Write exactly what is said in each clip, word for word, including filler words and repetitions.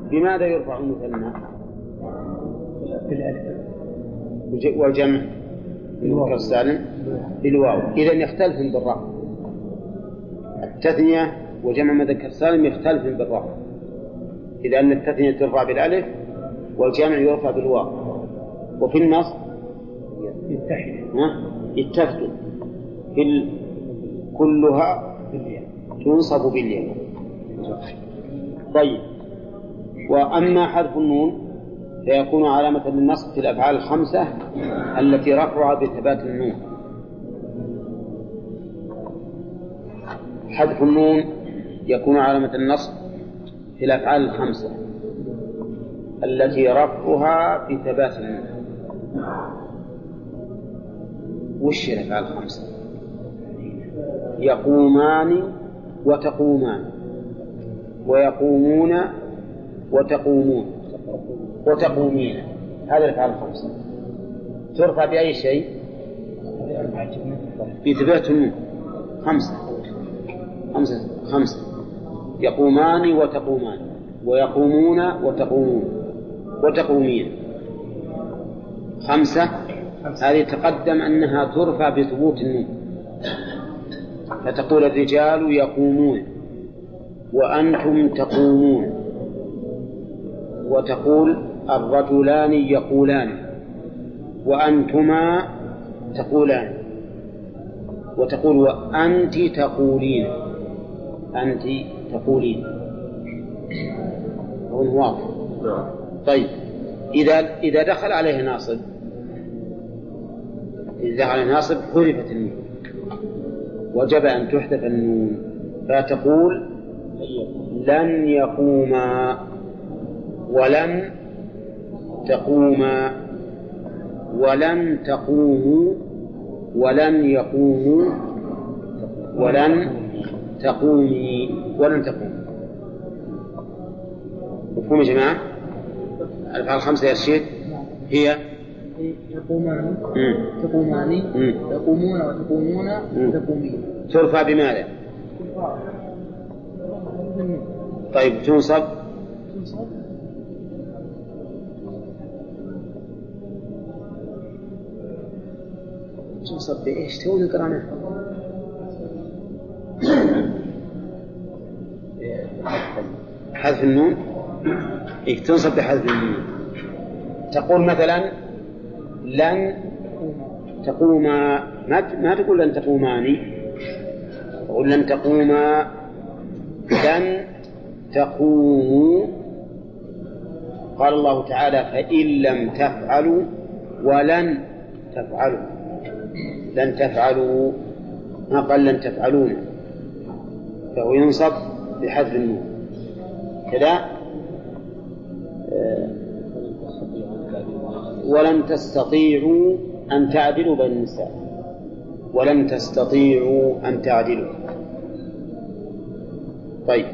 بماذا يرفع المثنى؟ بالألف. والجمع المذكر السالم بالواو. إذن يختلف بالرفع. التثنية وجمع مذكر سالم يختلف بالرفع، إذا أن التثنية ترفع بالألف والجمع يرفع بالواو. وفي النصب يتحد في كلها تنصب بالياء. طيب، وأما حذف النون فيكون علامة للنصب في الأفعال الخمسة التي رفعها بثبات النون. حذف النون يكون علامة النصب في الأفعال الخمسة التي رفعها بثبات النون. وش الأفعال الخمسة؟ يقومان وتقومان، ويقومون وتقومون، وتقومين. هذه الأفعال الخمسة ترفع بأي شيء؟ بثبات النون. خمسة خمسة خمسة يقومان وتقومان، ويقومون وتقومون، وتقومين. خمسة هذه تقدم أنها ترفع بثبوت النون، فتقول الرجال يقومون وأنتم تقومون، وتقول الرجلان يقولان وأنتما تقولان، وتقول وأنت تقولين، أنت تقولين. هو واضح. طيب، إذا إذا دخل عليه ناصب إذا دخل عليه ناصب حذفت النون، وجب أن تحذف النون، فتقول لن يقوما ولن تقوما ولن تقوموا ولن يقوموا ولن تقومي ولن تقوموا. مفهوم يا جماعة؟ الأفعال الخمسة يا رشيد هي يقومان تقومان يقومون وتقومون وتقومين. ترفع بماذا؟ طيب، تنصب تنصب بإيش؟ تقول قرانا حذف النون. إيه، تنصب بحذف النون. تقول مثلا لن تقوما، ما تقول لن تقوماني، تقول لن تقوما، لن تقوموا. قال الله تعالى فإن لم تفعلوا ولن تفعلوا، لن تفعلوا، ما قال لن تفعلون، فهو ينصب بحذف النون كذا. ولن تستطيعوا أن تعدلوا بين النساء، ولن تستطيعوا أن تعدلوا. طيب،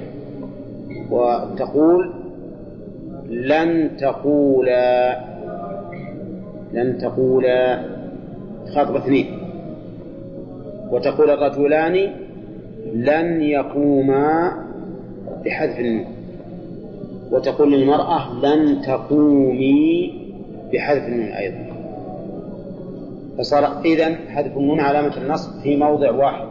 وتقول لن تقولا، لن تقولا خاطب اثنين. وتقول الرجلان لن يقوما بحذف النون. وتقول للمرأة لن تقومي بحذف النون أيضا. فصار إذن حذف النون علامة النصب في موضع واحد،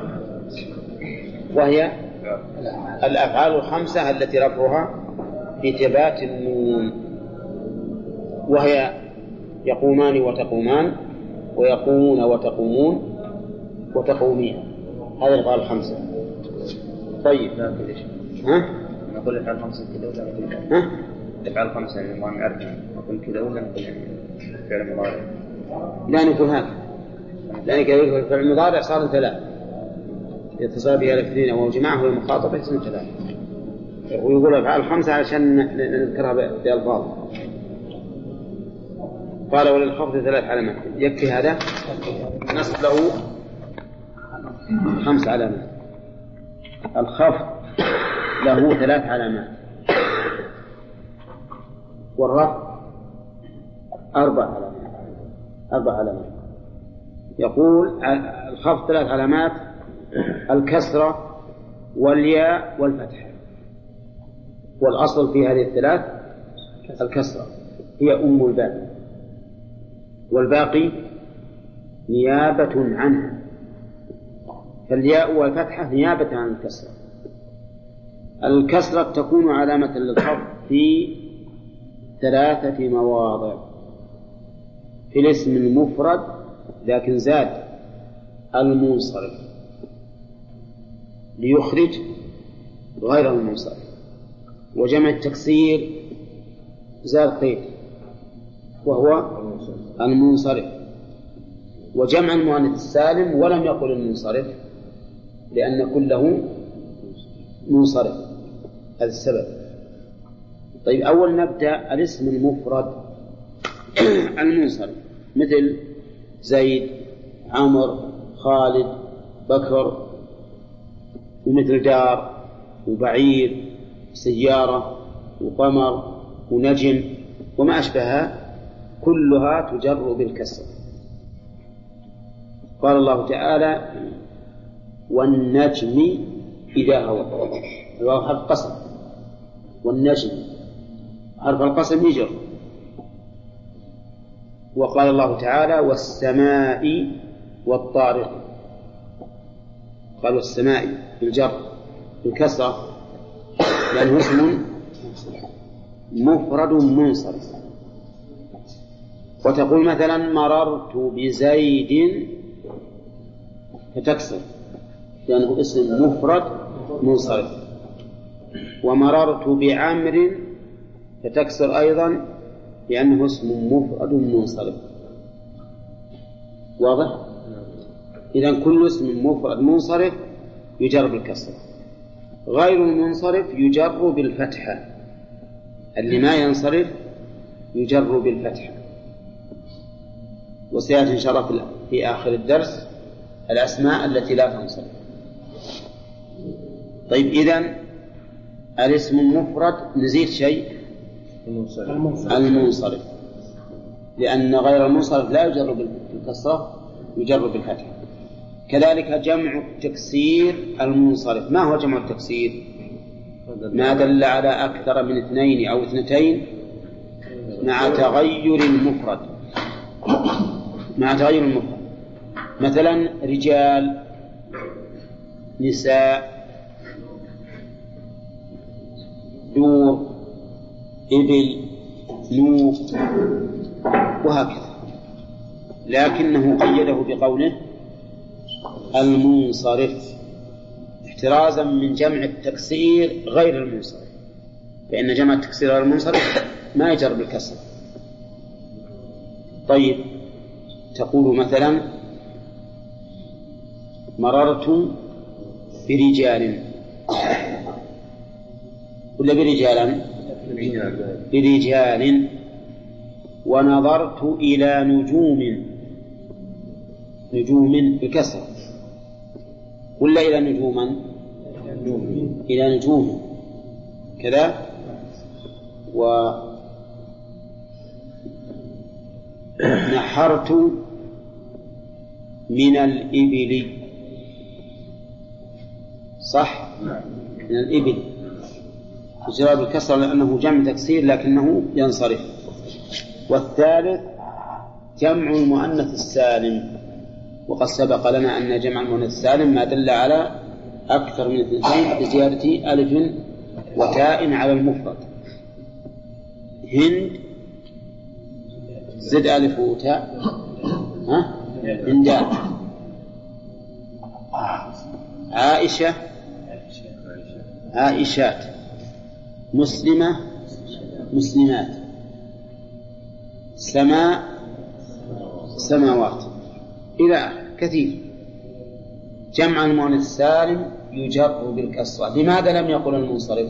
وهي الأفعال الخمسة التي رفعها بثبات النون، وهي يقومان وتقومان، ويقومون وتقومون، وتقومين. هذه الأفعال الخمسة. طيب، ها؟ نقول الأفعال الخمسة كذا ولا نقول ها؟ الأفعال الخمسة يعني ما نعرف نقول كذا ولا نقول فعل مضارع؟ لا نقول هذا، لأنك يقول فعل المضارع صار ثلاث، يتصل بها الاثنين أو جماعة هو المخاطب يصير ثلاث. ويقول الأفعال الخمسة علشان نذكرها بألفاظ. قال وللخفض ثلاث علامات. يكفي هذا؟ نصب له خمس علامات. الخفض له ثلاث علامات، والرفع أربع علامات. أربع علامات. يقول الخفض ثلاث علامات: الكسرة والياء والفتح. والأصل في هذه الثلاث الكسرة هي أم الباء، والباقي نيابة عنها، فالياء والفتحة نيابة عن الكسرة. الكسرة تكون علامة للخفض في ثلاثة مواضع: في الاسم المفرد لكن زاد المنصرف ليخرج غير المنصرف، وجمع التكسير زاد قيد وهو المنصرف، وجمع المؤنث السالم ولم يقل المنصرف لأن كله منصرف. هذا السبب. طيب، أول نبدأ الاسم المفرد المنصرف مثل زيد، عمر، خالد، بكر، ومثل دار وبعير، سيارة وقمر ونجم وما أشبهها، كلها تجر بالكسر. قال الله تعالى: والنجم إذا هوى، الواو حرف قسم، والنجم حرف القسم يجر. وقال الله تعالى: والسماء والطارق، قال والسماء بالجر بالكسرة لأنه اسم مفرد منصرف. وتقول مثلا: مررت بزيد، فتكسر لأنه اسم مفرد منصرف. ومررت بعمر، فتكسر أيضا لأنه اسم مفرد منصرف. واضح؟ إذن كل اسم مفرد منصرف يجر بالكسر. غير المنصرف يجر بالفتحة، اللي ما ينصرف يجر بالفتحة. وسيأتي إن شاء الله في آخر الدرس الأسماء التي لا تنصرف. طيب، إذن الاسم المفرد نزيد شيء، المنصرف، لأن غير المنصرف لا يجر بالكسرة، يجر بالفتحة. كذلك جمع التكسير المنصرف. ما هو جمع التكسير؟ ما دل على أكثر من اثنين أو اثنتين مع تغير المفرد، مع تغير المفرد. مثلا رجال، نساء، دور، إبل، نوق، وهكذا. لكنه قيده بقوله المنصرف احترازا من جمع التكسير غير المنصرف، فإن جمع التكسير غير المنصرف ما يجر بالكسر. طيب، تقول مثلا: مررت برجال، ولا برجالا؟ برجال. ونظرت إلى نجوم، نجوم بكسر، ولا إلى نجوما؟ إلى نجوم كذا. ونحرت من الإبل، صح؟ من الإبل يجرى بالكسر لأنه جمع تكسير لكنه ينصرف. والثالث جمع المؤنث السالم، وقد سبق لنا أن جمع المؤنث السالم ما دل على أكثر من اثنتين بزيادة ألف وتاء على المفرد. هند زد ألف وتاء، ها؟ هندات. عائشة عائشات. مسلمة مسلمات. سماء سماوات، إلى كثير. جمع المؤنث السالم يجر بالكسرة. لماذا لم يقل المنصرف؟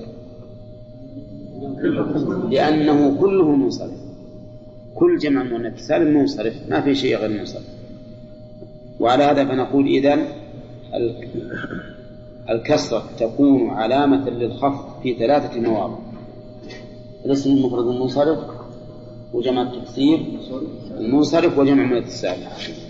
لأنه كله منصرف، كل جمع المؤنث السالم منصرف، ما في شيء غير منصرف. وعلى هذا فنقول إذن الكسرة تكون علامة للخفض في ثلاثة مواضع: الاسم المفرد المنصرف، وجمع التكسير المنصرف، وجمع المؤنث السالم.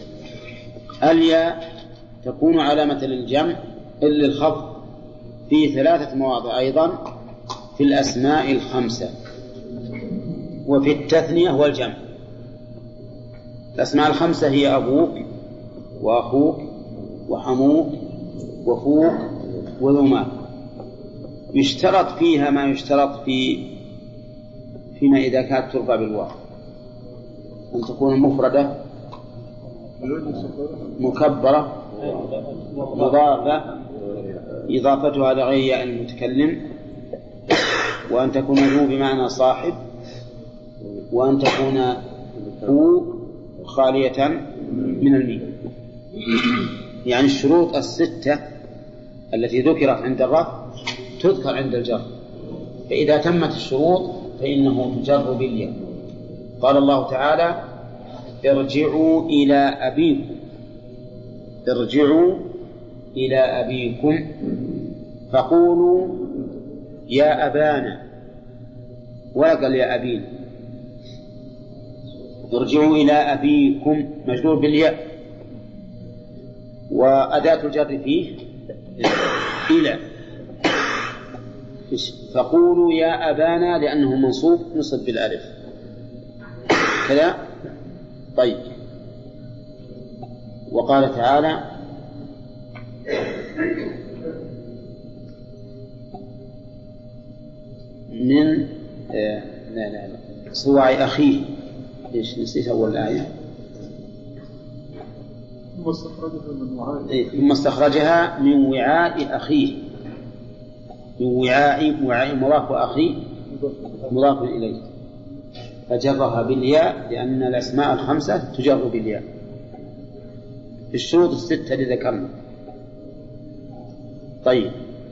الياء تكون علامة للجمع للخفض في ثلاثة مواضع أيضا: في الأسماء الخمسة وفي التثنية والجمع. الأسماء الخمسة هي أبوك وأخوك وحموك وفوك وذو مال. يشترط فيها ما يشترط في فيما إذا كانت ترفع بالواو، أن تكون مفردة مكبرة مضافة إضافتها لغير المتكلم، وأن تكون ذو بمعنى صاحب، وأن تكون هو خالية من الميم. يعني الشروط الستة التي ذكرت عند الرفع تذكر عند الجر، فإذا تمت الشروط فإنه تجر بالياء. قال الله تعالى ارجعوا إلى أبيكم، ارجعوا إلى أبيكم فقولوا يا أبانا، ولا قال يا أبين. ارجعوا إلى أبيكم مجرور بالياء، وأداة الجر فيه إلى. فقولوا يا أبانا لأنه منصوب نصب بالألف كذا. طيب، وقال تعالى من آه لا لا لا صواع أخيه. إيش نسيت أول الآية؟ ثم استخرجها من وعاء أخيه، من وعاء وعاء مضاف أخيه مضاف إليه، فجرها بالياء لأن الأسماء الخمسة تجر بالياء. الشروط الستة اللي ذكرنا. طيب،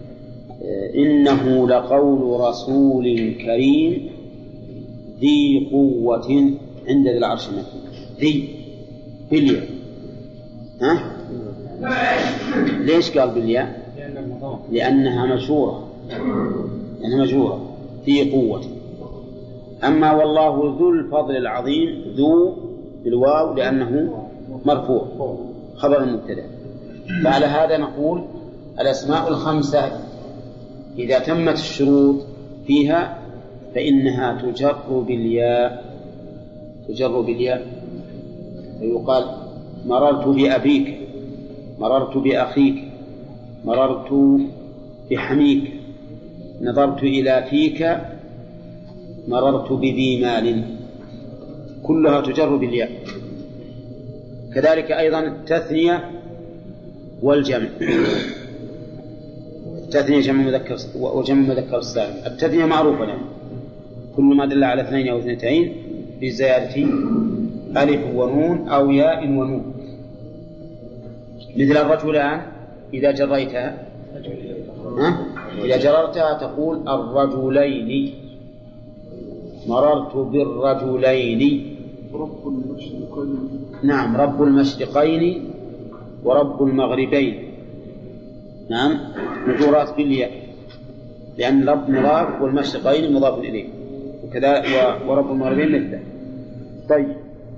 إنه لقول رسول كريم ذي قوة عند ذي العرش مكين. ذي بالياء، ها؟ ليش قال بالياء؟ لأنها مجهورة، لأنها مجهورة ذي قوة. أما والله ذو الفضل العظيم، ذو بالواو لأنه مرفوع خبر المبتدأ. فعلى هذا نقول الأسماء الخمسة إذا تمت الشروط فيها فإنها تجر بالياء، تجر بالياء. فيقال مررت بأبيك، مررت بأخيك، مررت بحميك، نظرت إلى فيك، مررت بذي مال، كلها تجر بالياء. كذلك أيضا التثنية والجمع. التثنية جمع مذكر وجمع مذكر السالم. التثنية معروفة لنا، كل ما دل على اثنين أو اثنتين بزيادة ألف ونون أو ياء ونون. مثل الرجلان إذا جريتها، ها؟ إذا جررتها تقول الرجلين، مررت بالرجلين. رب المشرقين. نعم، رب المشرقين ورب المغربين. نعم، مجرورات بالياء لأن رب مضاف والمشرقين مضاف إليه، وكذا ورب المغربين مثله. طيب،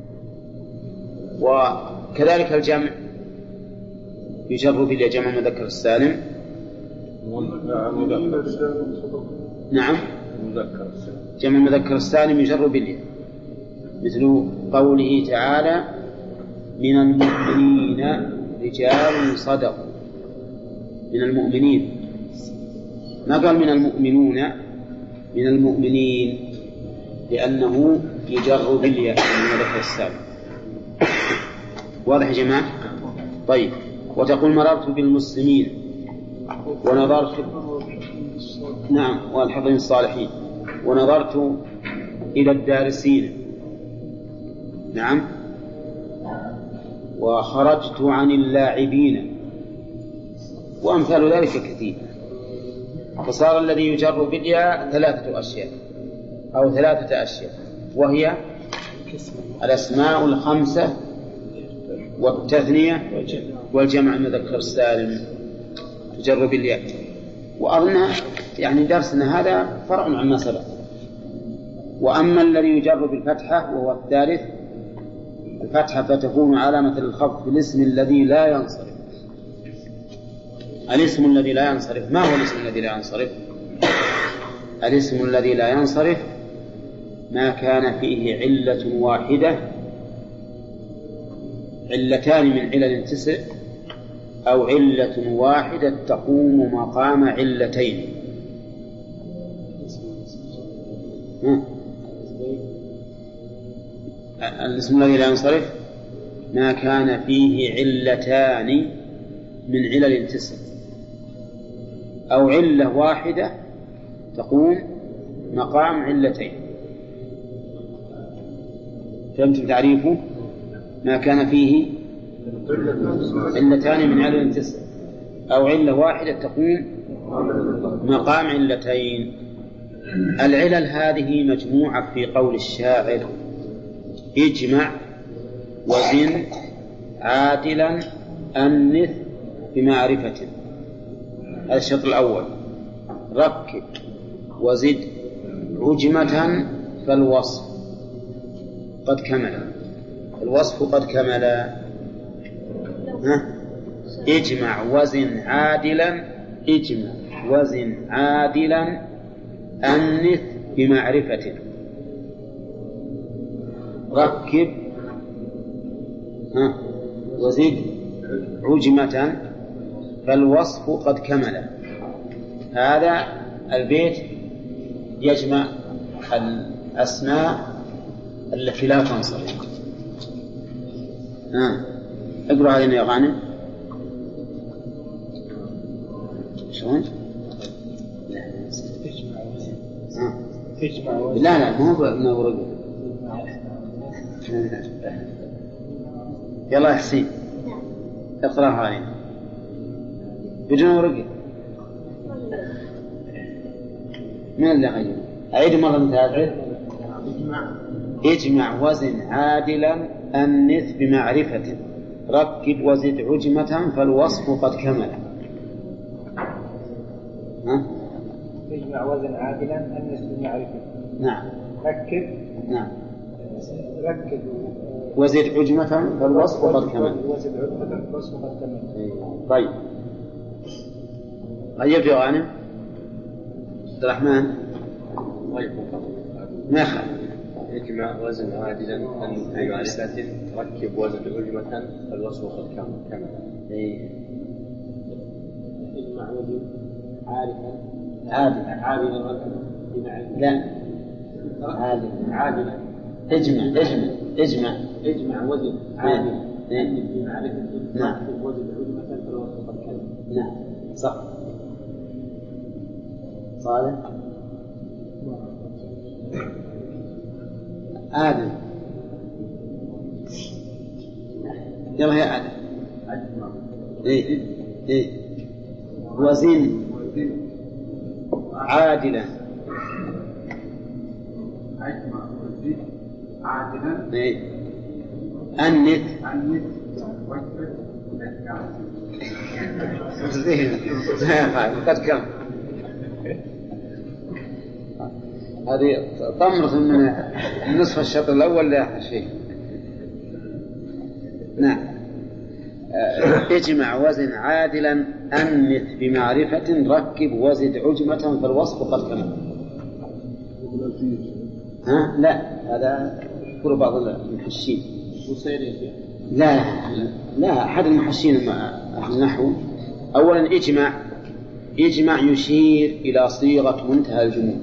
وكذلك الجمع يجر بالياء، جمع مذكر السالم. نعم، جمع مذكر السالم يجر بالياء، مثل قوله تعالى من المؤمنين رجال صدقوا. من المؤمنين، ما قال من المؤمنون، من المؤمنين، لأنه يجر بالياء من مذكر السالم. واضح يا جماعة؟ طيب، وتقول مررت بالمسلمين ونظرت، نعم، والحظين الصالحين، ونظرت إلى الدارسين، نعم، وخرجت عن اللاعبين، وأمثال ذلك كثير. فصار الذي يجر بالياء ثلاثة أشياء أو ثلاثة أشياء، وهي الأسماء الخمسة والتثنية والجمع المذكر السالم تجر بالياء. وأظن يعني درسنا هذا فرع عما سبق. وأما الذي يجر بالفتحة وهو الثالث، الفتحة فتكون علامة الخفض في الاسم الذي لا ينصرف. الاسم الذي لا ينصرف، ما هو الاسم الذي لا ينصرف؟ الاسم الذي لا ينصرف ما كان فيه علة واحدة، علتان من علل تسع، أو علة واحدة تقوم مقام علتين. الاسم الذي لا ينصرف ما كان فيه علتان من علل تسع، أو علة واحدة تقوم مقام علتين. فهمتم تعريفه؟ ما كان فيه علتان من علل تسع، أو علة واحدة تقوم مقام علتين. العلل هذه مجموعة في قول الشاعر: اجمع وزن عادلا أنث بمعرفة. هذا الشرط الأول. ركب وزد عجمة فالوصف قد كمل. الوصف قد كمل. ها؟ اجمع وزن عادلا، اجمع وزن عادلا أنث بمعرفة. ركب ها وزد عجمة فالوصف قد كمل. هذا البيت يجمع الأسماء التي لا تنصرف. ها اقرأ علينا يا غانم. شلون؟ لا لا مو ما هو رجل. يلا يا حسين اقرأها علينا بدون ورقة. من اللي غير؟ أعيد مرة متابعة. اجمع وزن عادلا أنث بمعرفة. ركب وزد عجمة فالوصف قد كمل. ها؟ اجمع وزن عادلا أنث بمعرفة. نعم. ركب. نعم. ركب وزد عجمة فالوصف قد كمل. وزد عجمة فالوصف قد كمل. طيب. غيب يا غانم. عبد الرحمن. ما خالف. اجمع وزن عادلا أنث بمعرفة. ركب وزد عجمة فالوصف قد كمل. اجمع وزن عادلا عادلا عادلا ركب بمعرفة. لا عادلا عادلا. اجمع اجمع اجمع اجمع وزن عادلا أنث بمعرفة. نعم. ركب وزن عجمة فالوصف قد كمل. نعم صح. صالح. آدم. يلا يا آدم. إيه إيه وزن عادلا. أجمع وزد عادلا إيه أنث أنث قد كم. هذه طمر من نصف الشطر الأول لا شيء. نعم. اجمع وزن عادلا أنث بمعرفة. ركب وزد عجمة فالوصف قد كمل. ها لا هذا يقول بعض المحشين. لا لا أحد المحشين أهل النحو. أولا اجمع اجمع يشير إلى صيغة منتهى الجموع،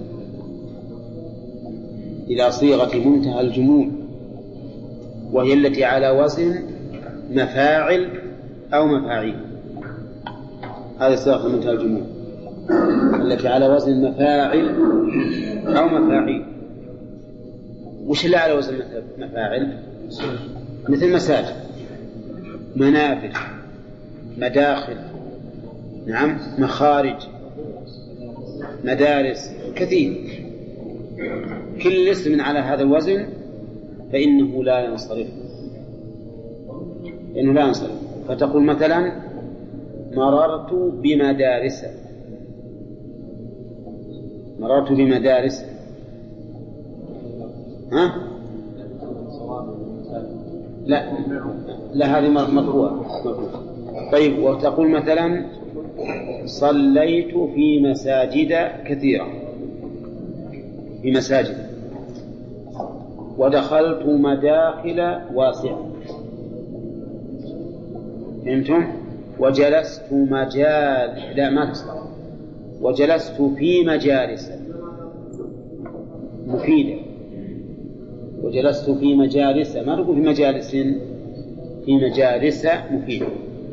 إلى صيغة منتهى الجموع، وهي التي على وزن مفاعل أو مفاعيل. هذه صيغة منتهى الجموع التي على وزن مفاعل أو مفاعيل. وش اللي على وزن مفاعل؟ مثل مساجد، منافذ، مداخل، نعم، مخارج، مدارس، كثير. كل اسم على هذا الوزن فإنه لا ينصرف، إنه لا ينصرف. فتقول مثلا مررت بمدارس، مررت بمدارس. ها؟ لا لا هذه مرفوعة. طيب وتقول مثلا صليت في مساجد كثيرة. في مساجد. ودخلت مداخل واسعة. فهمتم؟ وجلست مجال لا ما تصلح. وجلست في مجالس مفيدة. وجلست في مجالس ما نقول في مجالس، في مجالس مفيدة.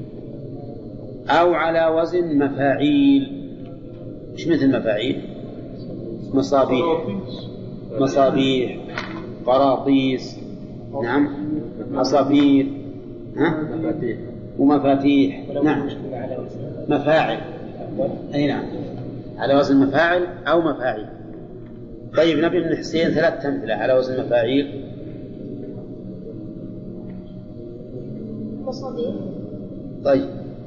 أو على وزن مفاعيل. مش مثل مفاعيل؟ مصابيح، مصابيح، قراطيس، نعم، عصافير، ها؟ ومفاتيح، نعم، مفاعل، أي نعم، على وزن مفاعل أو مفاعيل. طيب نبي من حسين ثلاث أمثلة على وزن مفاعيل. مصابيح. طيب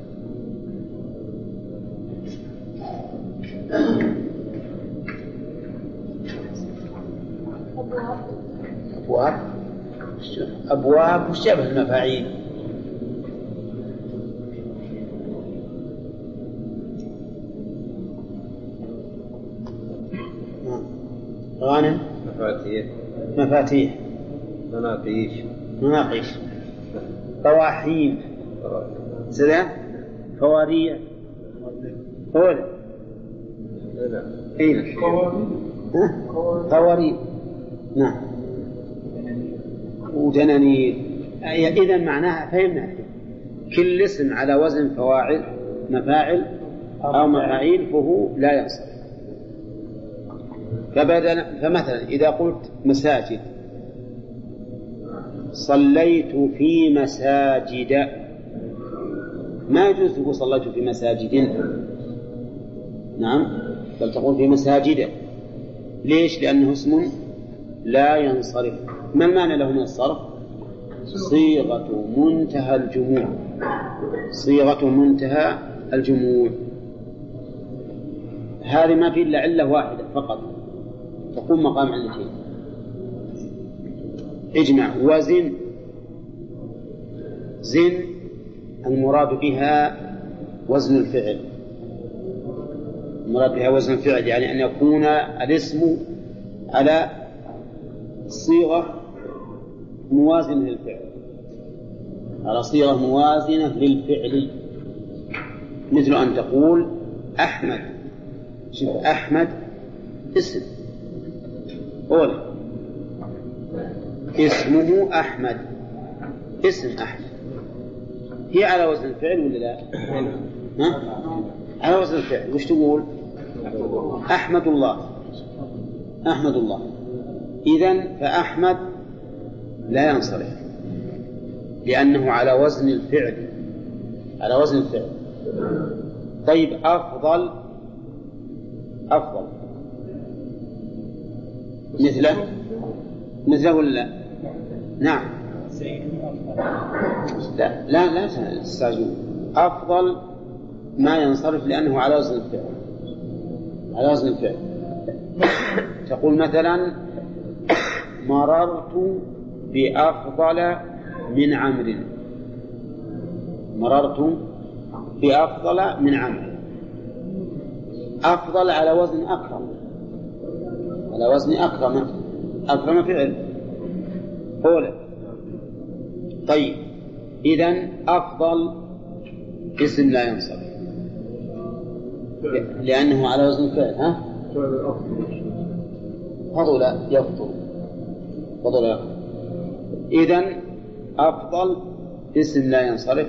أبواب. أبواب وش شبه المفاعيل؟ غانم. مفاتيح. مفاتيح. مناقيش. مناقيش. طواحين. سلام. فواريع. قول. اين قوارير. نعم. ودنانير. إذن معناها فهمنا كل اسم على وزن فواعل مفاعل أو مفاعيل فهو لا ينصرف. فمثلا إذا قلت مساجد، صليت في مساجد، ما يجوز تقول صليت في مساجد، نعم، بل تقول في مساجد. ليش؟ لأنه اسم لا ينصرف. ما المعنى له من الصرف؟ صيغة منتهى الجموع. صيغة منتهى الجموع. هذه ما في إلا علة واحدة فقط تقوم مقام علتين. اجمع وزن. زن المراد بها وزن الفعل. المراد بها وزن الفعل يعني أن يكون الاسم على صيغة موازنة للفعل، على صيغة موازنة للفعل. مثل أن تقول أحمد. شوف أحمد اسم أولا، اسمه أحمد، اسم أحمد، هي على وزن الفعل ولا لا؟ ها؟ على وزن الفعل. وش تقول؟ أحمد الله، أحمد الله. إذن فأحمد لا ينصرف لأنه على وزن الفعل، على وزن الفعل. طيب أفضل، أفضل مثله، مثله ولا لا؟ نعم. لا لا لا تستعجلوا. أفضل ما ينصرف لأنه على وزن الفعل، على وزن الفعل. تقول مثلا مررت بأفضل من عمرو، مررت بأفضل من عمرو. أفضل على وزن أكرم، على وزن أكرم، أكرم فعل أولى. طيب إذن أفضل اسم لا ينصرف لأنه على وزن الفعل. ها؟ فضل يفضل، فضل يفضل. إذن أفضل اسم لا ينصرف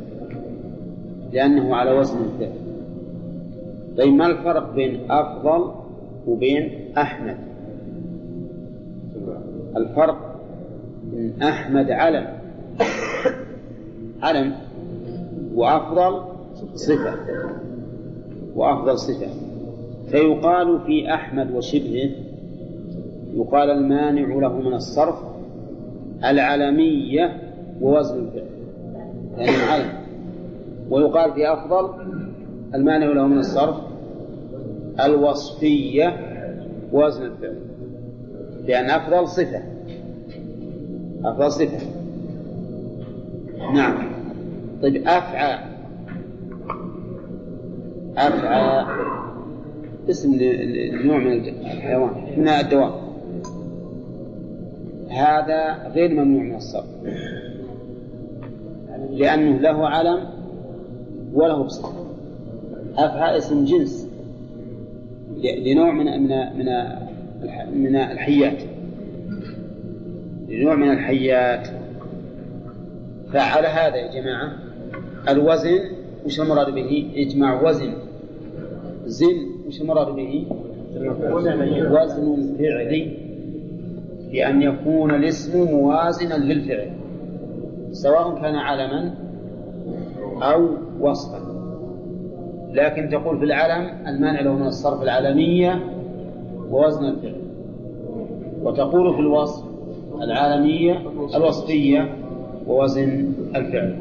لأنه على وزن الفعل. طيب ما الفرق بين أفضل وبين أحمد؟ الفرق بين أحمد علم، علم، وأفضل صفة، وأفضل صفة. فيقال في أحمد وشبهه، يقال المانع له من الصرف العلمية ووزن الفعل، يعني علم. ويقال في أفضل المانع له من الصرف الوصفية ووزن الفعل، لأن أفضل صفة، أفضل صفة. نعم. طيب أفعى، أفعى اسم لنوع من الحيوان من الدواب، هذا غير ممنوع من الصرف لأنه له علم وله بصفة. أفعى اسم جنس لنوع من من من من الحيات، لنوع من الحيات. فعلى هذا يا جماعة الوزن وش المراد به؟ إجماع وزن زن وش المراد به؟ وزن فعلي، بأن يكون الاسم موازنا للفعل سواء كان علما أو وصفا. لكن تقول في العلم المانع له من الصرف العالمية ووزن الفعل، وتقول في الوصف العالمية الوصفية ووزن الفعل.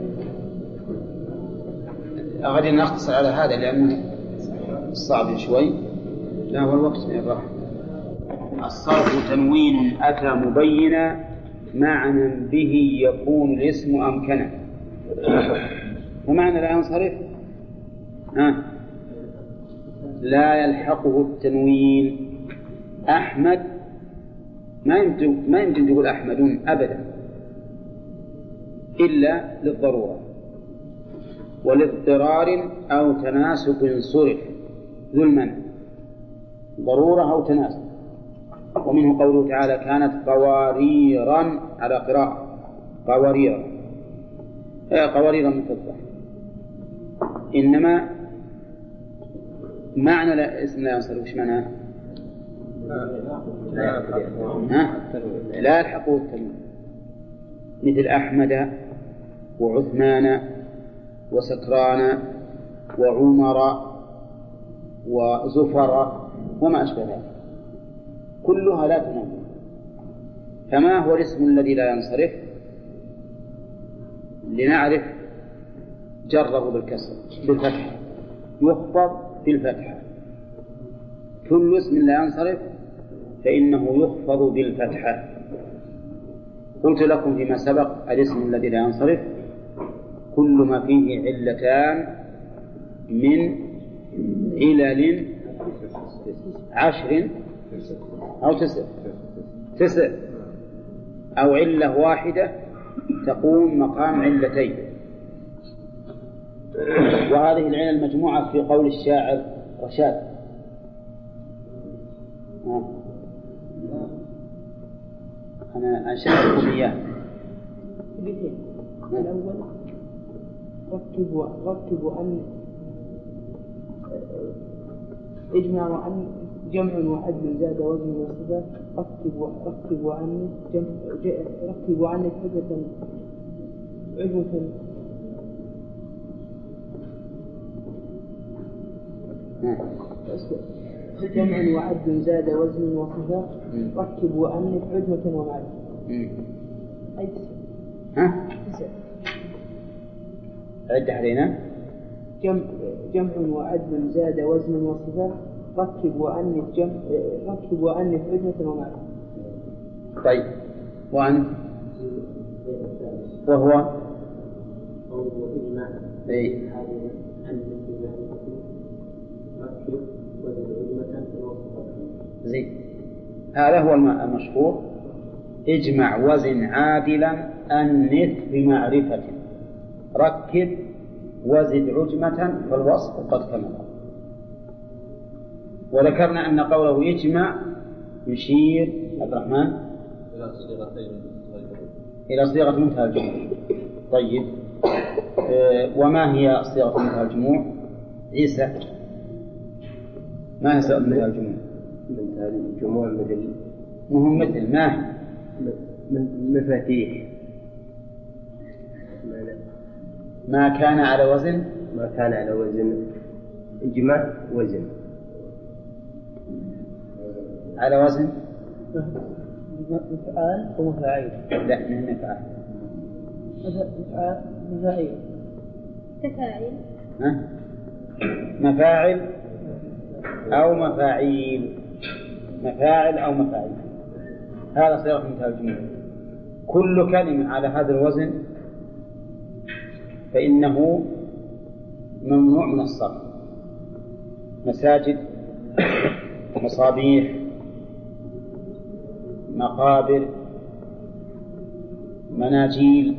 أغد نختصر على هذا لأنه صعب شوي. لا هو الوقت من الرحمة. الصرف تنوين أتى مبينا معنى به يكون الاسم أمكنا. ومعنى لا ينصرف آه. لا يلحقه التنوين. أحمد ما يمكن ما يمكن تقول أحمدون أبدا إلا للضرورة ولاضطرار أو تناسب صرف ذو المنع، ضرورة أو تناسب. ومنه قوله تعالى كانت قواريرا على قراءة قواريرا قواريرا من فضة. إنما معنى لا اسم لا ينصرف وش معناه؟ لا يلحقه التنوين، مثل أحمد وعثمان وسكران وعمر وزفر وما أشبه ذلك كلها لا تنوين. فما هو الاسم الذي لا ينصرف؟ لنعرف جره بالكسر بالفتح يخفض بالفتحة. كل اسم لا ينصرف فإنه يخفض بالفتحة. قلت لكم فيما سبق الاسم الذي لا ينصرف كل ما فيه علتان من علل عشر أو تسع تسع أو علة واحدة تقوم مقام علتين. وهذه العلل المجموعة في قول الشاعر رشاد أنا أشارككم إياه. الأول ركب ركب أن إجمع وأن جمع وعدل زاد وزن وصفة. ركب ركب وأن جمع ركب وأن حجة عجمة جمع وعدل زاد وزن وصفة. ركب وأن عجمة ومعرفة. أي تسع. ها؟ تسع. عد علينا. جمع جمع وعدل زاد وزن وصفة. ركب وأن جمع ركب وأن عجمة ومعرفة. طيب وأن وهو إجماع أي زين. هذا هو المشهور. اجمع وزن عادلا أنث بمعرفة ركب وزد عجمة فالوصف قد كمل. وذكرنا أن قوله يجمع يشير عبد الرحمن إلى صيغة منتهى الجموع. طيب أه وما هي صيغة منتهى الجموع؟ عيسى ما هي صيغة منتهى الجموع؟ منتهى الجموع مثل مهم مثل ما مفاتيح ما كان على وزن ما كان على وزن إجماع وزن على وزن مفعال ومفاعيل. لا من مفعال مفعال مفاعيل تفاعيل ها مفاعل أو مفاعيل مفاعل أو مفاعيل. هذا صيغة منتهى الجموع. كل كلمة على هذا الوزن فإنه ممنوع من الصرف. مساجد مصابيح، مقابر، مناجيل،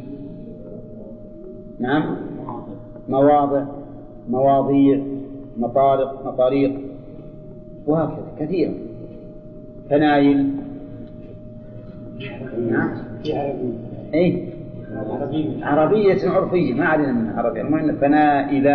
نعم، مواضع، مواضيع، مطارق، مطاريق، وهكذا كثيرا. فنايل، نعم، اي عربية عرفية ما علينا من عربية، المهم فنائل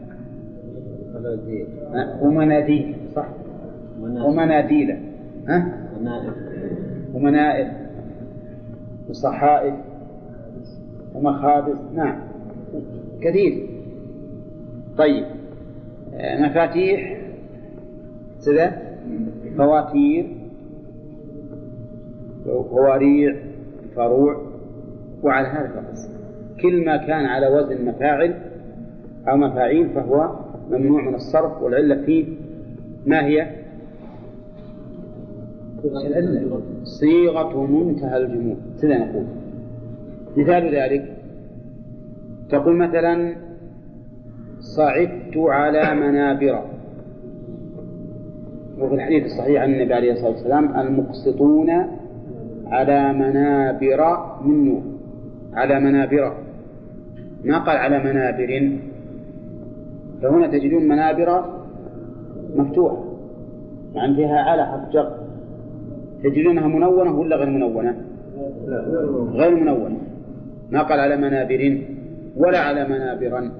ومناديل، صح، ومناديل، ها، ومنائل وصحائف ومخابز، نعم كثير. طيب مفاتيح سذا، فواتير، وواريع، فروع، وعلى هذا فقط. كل ما كان على وزن مفاعل أو مفاعيل فهو ممنوع من الصرف، والعلة فيه ما هي؟ العلة صيغة منتهى الجموع. سذا نقول مثال ذلك، تقول مثلا صعدت على منابر، وفي الحديث الصحيح عن النبي عليه الصلاة والسلام المقسطون على منابر من نور، على منابر، ما قال على منابر. فهنا تجدون منابر مفتوحة يعني فيها على حرف جر، تجدونها منونة ولا غير منونة؟ غير منونة، ما قال على منابر ولا على منابرا،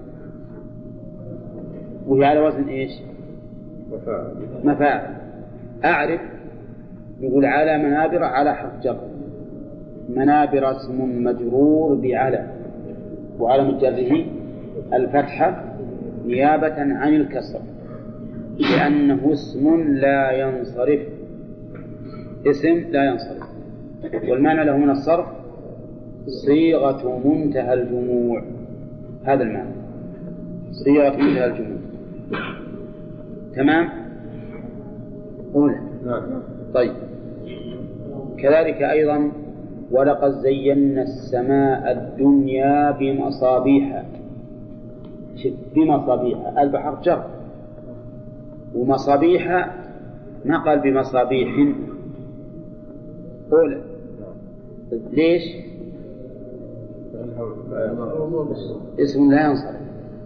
وهي على وزن إيش؟ مفاعل. أعرف يقول على منابر على حرف جر، منابر اسم مجرور بعلى، وعلى جره الفتحة نيابة عن الكسر، لأنه اسم لا ينصرف، اسم لا ينصرف، والمعنى له من الصرف صيغة منتهى الجموع. هذا المعنى، صيغة منتهى الجموع. تمام؟ أولى. طيب كذلك أيضا ولقد زينا السماء الدنيا بمصابيح، بمصابيح البحر جر، ومصابيح ما قال بمصابيح. أولى. ليش؟ اسم لا ينصرف،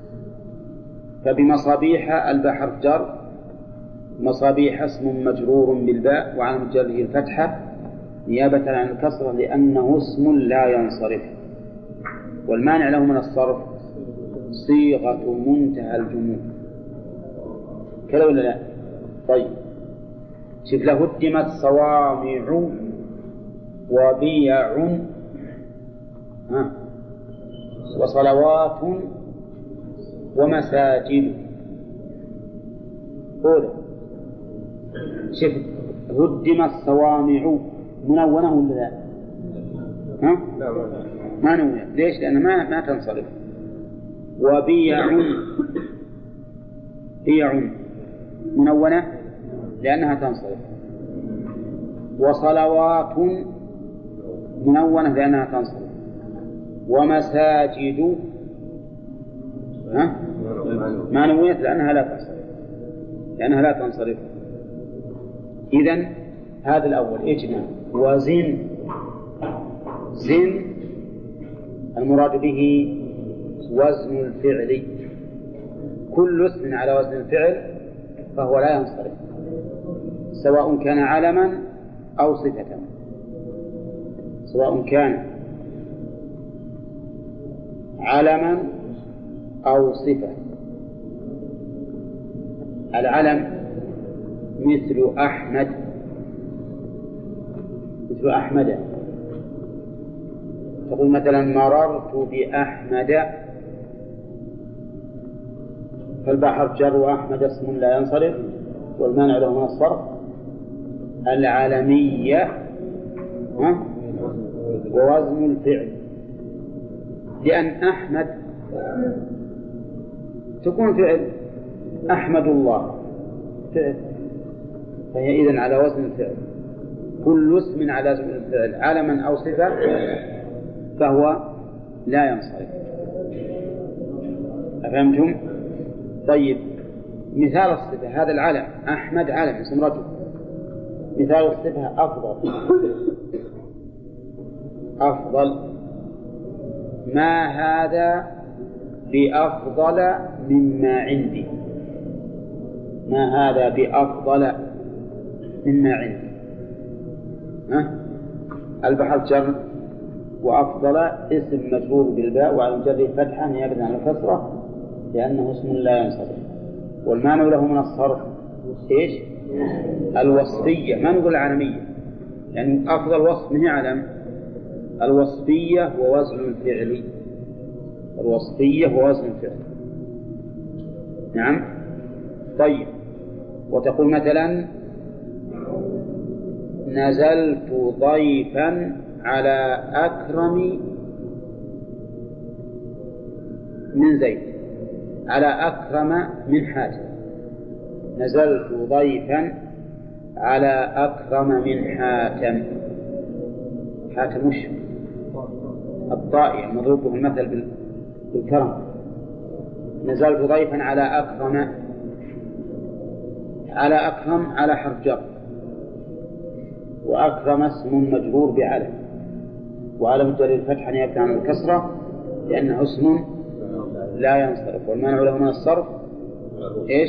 فبمصابيح البحر جر، مصابيح اسم مجرور بالباء وعن جره الفتحة نيابة عن الكسرة لأنه اسم لا ينصرف، والمانع له من الصرف صيغة منتهى الجموع. كذا ولا لا؟ طيب شوف، لهدمت صوامع وبيع ها وصلوات ومساجد. أولى. شوف، هدمت الصوامع منونة ولا لا؟ ها؟ ما نونة. ليش؟ لأنها ما ما تنصرف. وبيع، بيع منونة لأنها تنصرف. وصلوات منونة لأنها تنصرف. ومساجد ها؟ ما نونة لأنها لا تنصرف، لأنها لا تنصرف. إذن هذا الأول إجمع. وزن، زن المراد به وزن الفعل، كل اسم على وزن الفعل فهو لا ينصرف، سواء كان علما أو صفة، سواء كان علما أو صفة. العلم مثل أحمد، مثل أحمد، تقول مثلا مررت بأحمد، فالبحر جر وأحمد اسم لا ينصرف، والمانع له من الصرف العالمية ووزن الفعل، لأن أحمد تكون فعل، أحمد الله فعل، فهي إذن على وزن الفعل. كل اسم على وزن الفعل علما أو صفة فهو لا ينصرف. أفهمتم؟ طيب، مثال الصفة هذا العلم أحمد علم اسم رجل. مثال الصفة أفضل أفضل ما هذا بأفضل مما عندي ما هذا بأفضل مما عندي. ها؟ البحر جر وأفضل اسم مجرور بالباء وعلى جره فتحة نيابة عن الكسرة لأنه اسم لا ينصرف. والمانع له من الصرف إيش؟ الوصفية ما نقول العالمية يعني أفضل وصف من علم الوصفية ووزن الفعل الوصفية ووزن الفعل. نعم. طيب وتقول مثلا نزلت ضيفا على أكرم من زيد على أكرم من حاتم. نزلت ضيفا على أكرم من حاتم. حاتم وش الطائي المضروب به المثل بالكرم. نزلت ضيفا على أكرم على أكرم على حرف جر وأكرم اسم مجرور بعلم وعلم جر الفتحة نيابة عن الكسرة لأنه اسم لا ينصرف. والمانع له من الصرف إيش؟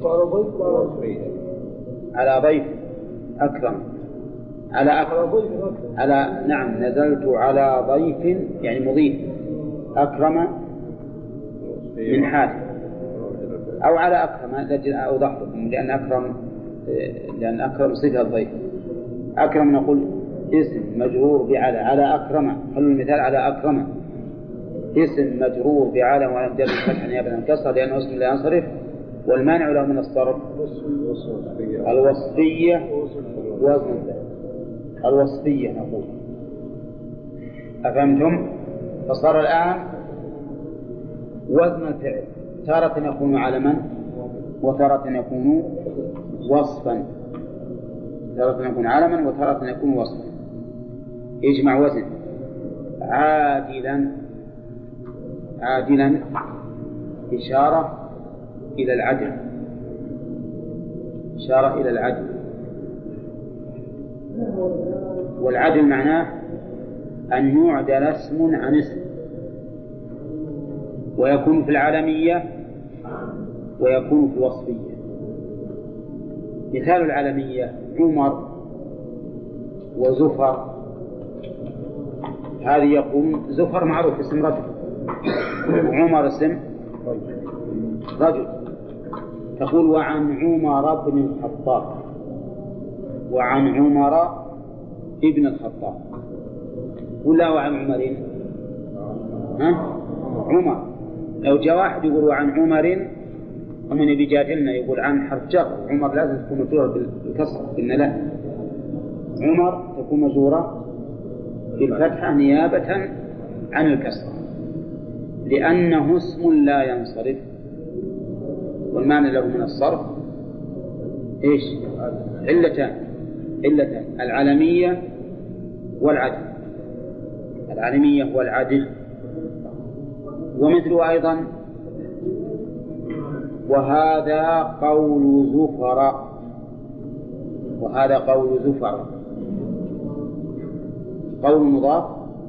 على ضيف أكرم على أكرم على نعم نزلت على ضيف يعني مضيف أكرم من حاتم أو على أكرم أوضح لكم لأن أكرم لأن أكرم صفة الضيف. أكرم نقول اسم مجرور بعلى على أكرم. خلوا المثال على أكرم اسم مجرور بعلى وعلى جر الفتح نيابة عن الكسرة لأنه اسم لا ينصرف. والمانع له من الصرف الوصفية وزن الوصفية نقول. أفهمتم؟ فصار الآن وزن الفعل تارة يكون علما وتارة يكون وصفا. تارة يكون علما وتارة يكون وصفا. يجمع وزن عادلا عادلا إشارة إلى العدل إشارة إلى العدل. والعدل معناه أن يعدل اسم عن اسم ويكون في العالمية ويكون في الوصفية. مثال العالمية عمر وزفر. هذه يقول زفر معروف اسم رجل وعمر اسم رجل. تقول وعن عمر بن الخطاب وعن عمر ابن الخطاب ولا وعن عمر ها؟ عمر. لو جاء واحد يقول وعن عمر ومن بيجادلنا يقول عن حرف جر عمر لازم تكون مجرورة بالكسر. قلنا لا عمر تكون مجرورة بالفتحة نيابة عن الكسر لأنه اسم لا ينصرف. والمعنى له من الصرف إيش؟ علتان علتان العالمية والعدل. العالمية والعدل. ومثله أيضا وهذا قول زفر وهذا قول زفر. قول مضاف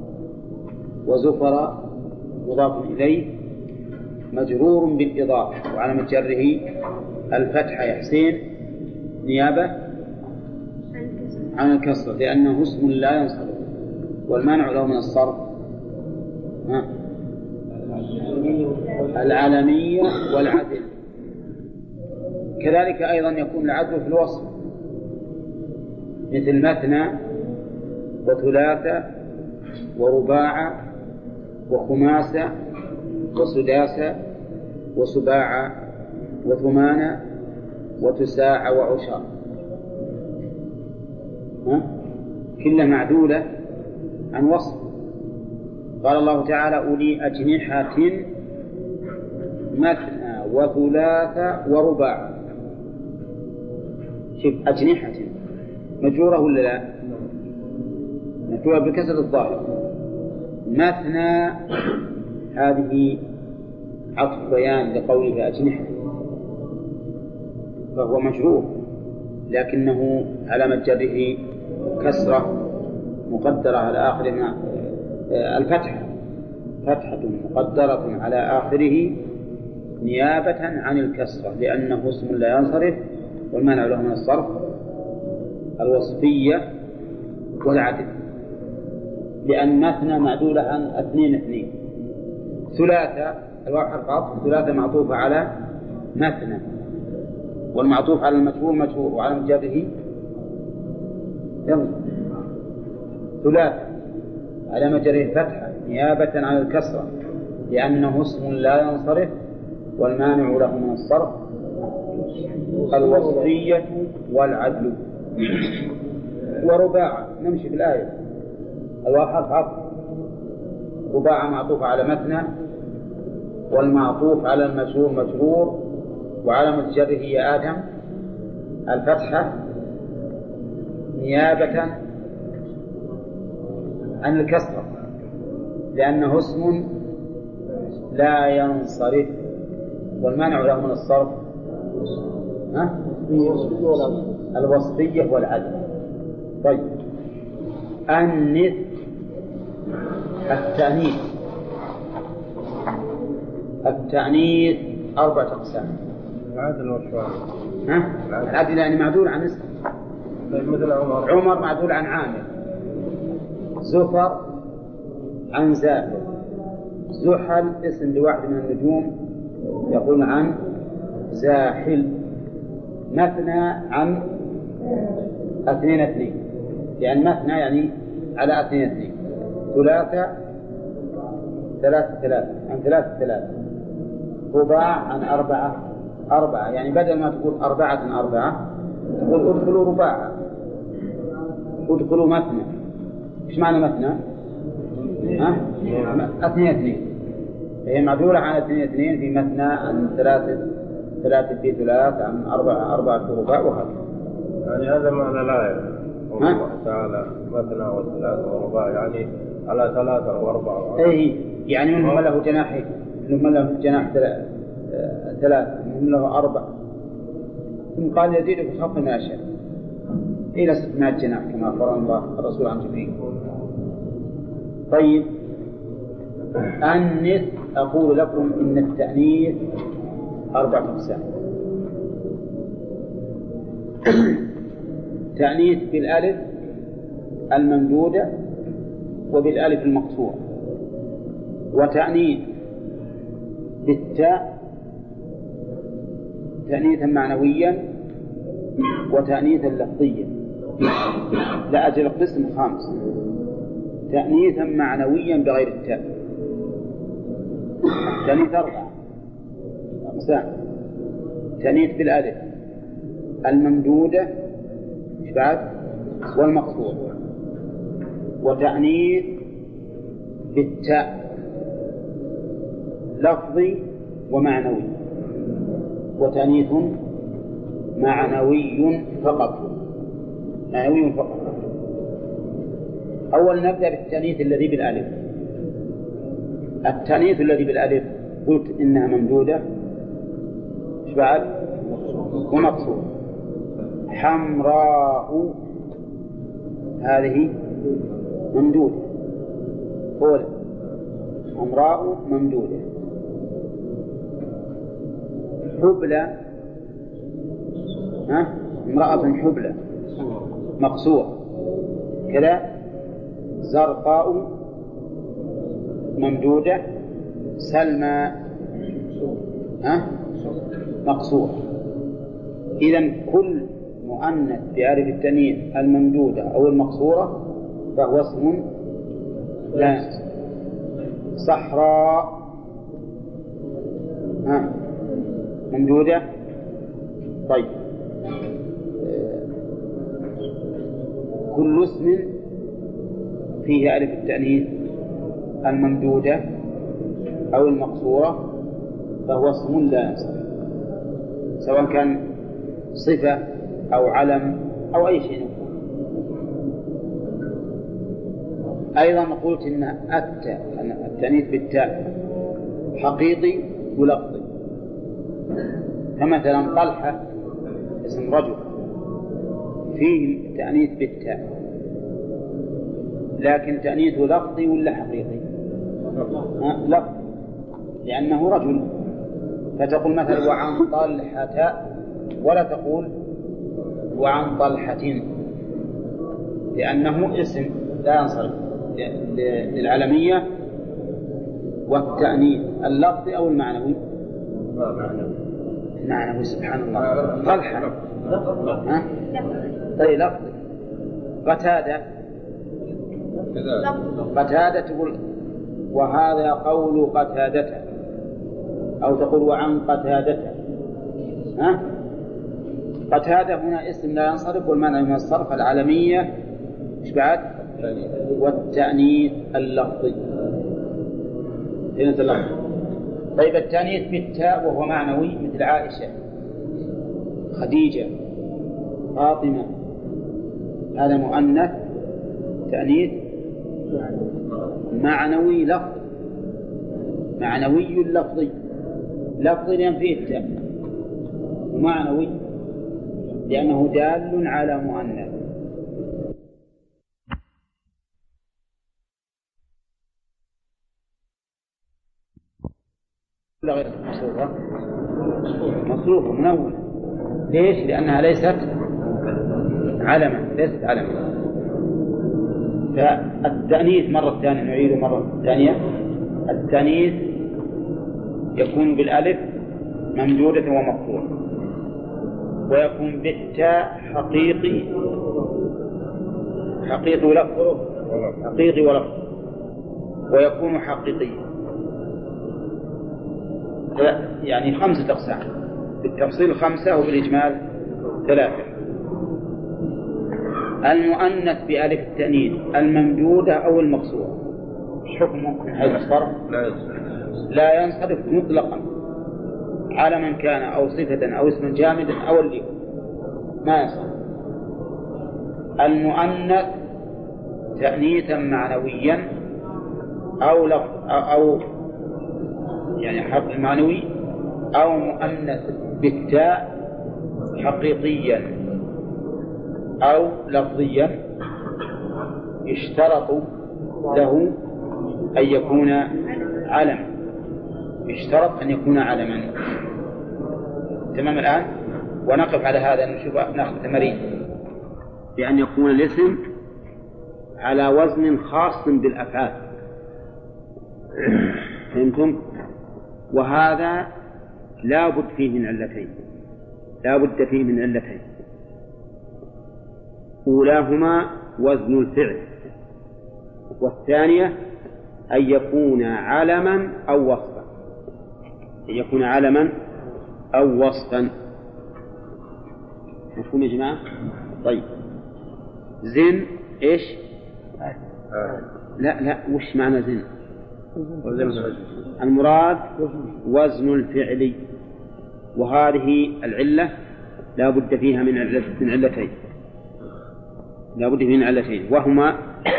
وزفر مضاف إليه مجرور بالإضافة وعلامة جره الفتحة يا حسين نيابة عن الكسر لأنه اسم لا ينصرف. والمانع له من الصرف ها؟ العالمية والعدل. كذلك أيضا يكون العدل في الوصف مثل مثنى وثلاثة ورباع وخماسة وسداسة وسباع وثمانة وتساع وعشر. ها؟ كلها معدولة عن وصف. قال الله تعالى أولي أجنحة مثنى وثلاثة ورباع. شوف أجنحة مجرورة ولا لا؟ مجرورة بكسر الظاهر. مثنى هذه عطف بيان لقوله أجنحة فهو مجرور، لكنه علامة جره كسرة مقدرة على آخر الفتحة، فتحة مقدرة على آخره نيابة عن الكسرة، لأنه اسم لا ينصرف، والمانع له من الصرف الوصفية والعدل، لأن مثنى معدولة عن اثنين اثنين. ثلاثة الواو حرف عطف، ثلاثة معطوفة على مثنى، والمعطوف على المجهول مجهول، وعلى جره ثلاثة على مجره الفتحة نيابة عن الكسرة، لأنه اسم لا ينصرف، والمانع له من الصرف الوصفية والعدل. ورباعة، نمشي في الآية. الواو حرف عطف، رباعة معطوف على مثنى، والمعطوف على المجرور مجرور، وعلامة جره هي آدم الفتحة نيابة عن الكسرة، لأنه اسم لا ينصرف، والمانع له من الصرف ها؟ الوصفية والعدل. طيب، أنث التأنيث. التأنيث أربعة أقسام. العدل والشعر. ها؟ العدل يعني معدول عن اسم. مثل عمر. عمر معدول عن عامر. زفر عن زاهر. زحل اسم لواحد من النجوم يقول عن زاحل. مثنى عن اثنين اثنين، لأن مثنى يعني على اثنين اثنين. ثلاثة ثلاثة ثلاثة عن ثلاثة ثلاثة. رباع عن أربعة أربعة، يعني بدل ما تقول أربعة عن أربعة تقول ادخلوا رباعة، ادخلوا مثنى. إيش معنى مثنى؟ ها؟ اثنين اثنين، هي معدولة عن اثنين اثنين في مثنى، عن ثلاثة ثلاثة في ثلاث، عن أربعة أربعة في رباع، وهكذا. يعني هذا معنى الآية الله تعالى مثنى وثلاثة ورباع، يعني على ثلاثة وأربعة. أي يعني منهم له جناحين، منهم له جناح ثلاث، منهم له أربع، ثم قال يزيد في الخلق ما يشاء إلى ستمائة جناح كما أخبر الله الرسول عن جبريل. طيب، أنث أقول لكم إن التأنيث أربعة أقسام. تأنيث بالألف الممدودة وبالألف المقصورة، وتأنيث بالتاء تأنيثا معنويا وتأنيثا لفظيا. لا أجل القسم الخامس تأنيثا معنويا بغير التاء. تأنيث أربعة أقسام: تأنيث بالألف الممدودة بعد والمقصورة، وتأنيث بالتاء لفظي ومعنوي، وتأنيث معنوي فقط معنوي فقط. أول نبدأ بالتأنيث الذي بالألف. التأنيث الذي بالألف قلت إنها ممدودة إيش بعد ومقصورة. حمراء هذه ممدودة، قول حمراء ممدودة. حبلى ها امرأة حبلى مقصورة كذا. زرقاء ممدودة. سلمى ها مقصورة. إذن كل مؤنث بألف التأنيث الممدودة أو المقصورة فهو اسم لا. صحراء ها ممدودة. طيب، كل اسم فيه ألف التأنيث الممدودة أو المقصورة فهو اسم لا ينصرف، سواء كان صفة أو علم أو أي شيء. أيضا قلت إن التاء التأنيث بالتاء حقيقي ولفظي، فمثلا طلحة اسم رجل فيه تأنيث بالتاء، لكن تأنيثه لفظي ولا حقيقي؟ لفظي، لأنه رجل، فتقول مثلا وعن طلحة، ولا تقول وعن طلحة، لأنه اسم لا ينصرف للعلمية والتأنيث اللفظي أو المعنوي. المعنوي سبحان الله. طلحة ها؟ طيب لفظي. قتادة قتادة تقول وهذا قول قتادة، أو تقول وعن قتادة. ها؟ قتادة هنا اسم لا ينصرف، والمعنى من الصرف العالمية إيش بعد؟ والتأنيث اللفظي. تأنيث اللفظي. طيب التأنيث بالتاء وهو معنوي مثل عائشة، خديجة، فاطمة، هذا مؤنث تأنيث معنوي لفظي، معنوي لفظي. لفظي لأن فيه التاء، ومعنوي لأنه دال على مؤنث. لا غير مصروفة، مصروفة منونة. ليش؟ لأنها ليست علما، ليست علما. فالتأنيث مرة ثانية، نعيده مرة ثانية. التأنيث يكون بالألف ممدودة ومقطوعة، ويكون بالتاء حقيقي حقيقي ولفظ حقيقي ولفظ ويكون حقيقيا. يعني خمسة أقسام، بالتفصيل خمسة وبالإجمال ثلاثة. المؤنث بألف التأنيث الممدودة أو المقصورة، حكمه من حيث الصرف لا ينصرف مطلقا، علما كان أو صفة أو اسما جامدا أو اللي ما ينصرف. المؤنث تأنيثا معنويا أو لفظ أو يعني حق معنوي، أو مؤنث بالتاء حقيقيا أو لفظيا، يشترط له أن يكون علما، يشترط أن يكون علما. تمام الآن؟ ونقف على هذا نشوف ناخذ تمارين بأن يكون الاسم على وزن خاص بالأفعال. فهمتم؟ وهذا لا بد فيه من علتين، لا بد فيه من علتين. أولاهما وزن الفعل، والثانية أن يكون علما أو وصفا، أن يكون علما أو وصفا. مفهوم يا جماعة؟ طيب زن إيش؟ لا لا، وش معنى زن؟ المراد وزن الفعل، وهذه العلة لا بد فيها من علة من علتين لا بد فيها من علتين وهما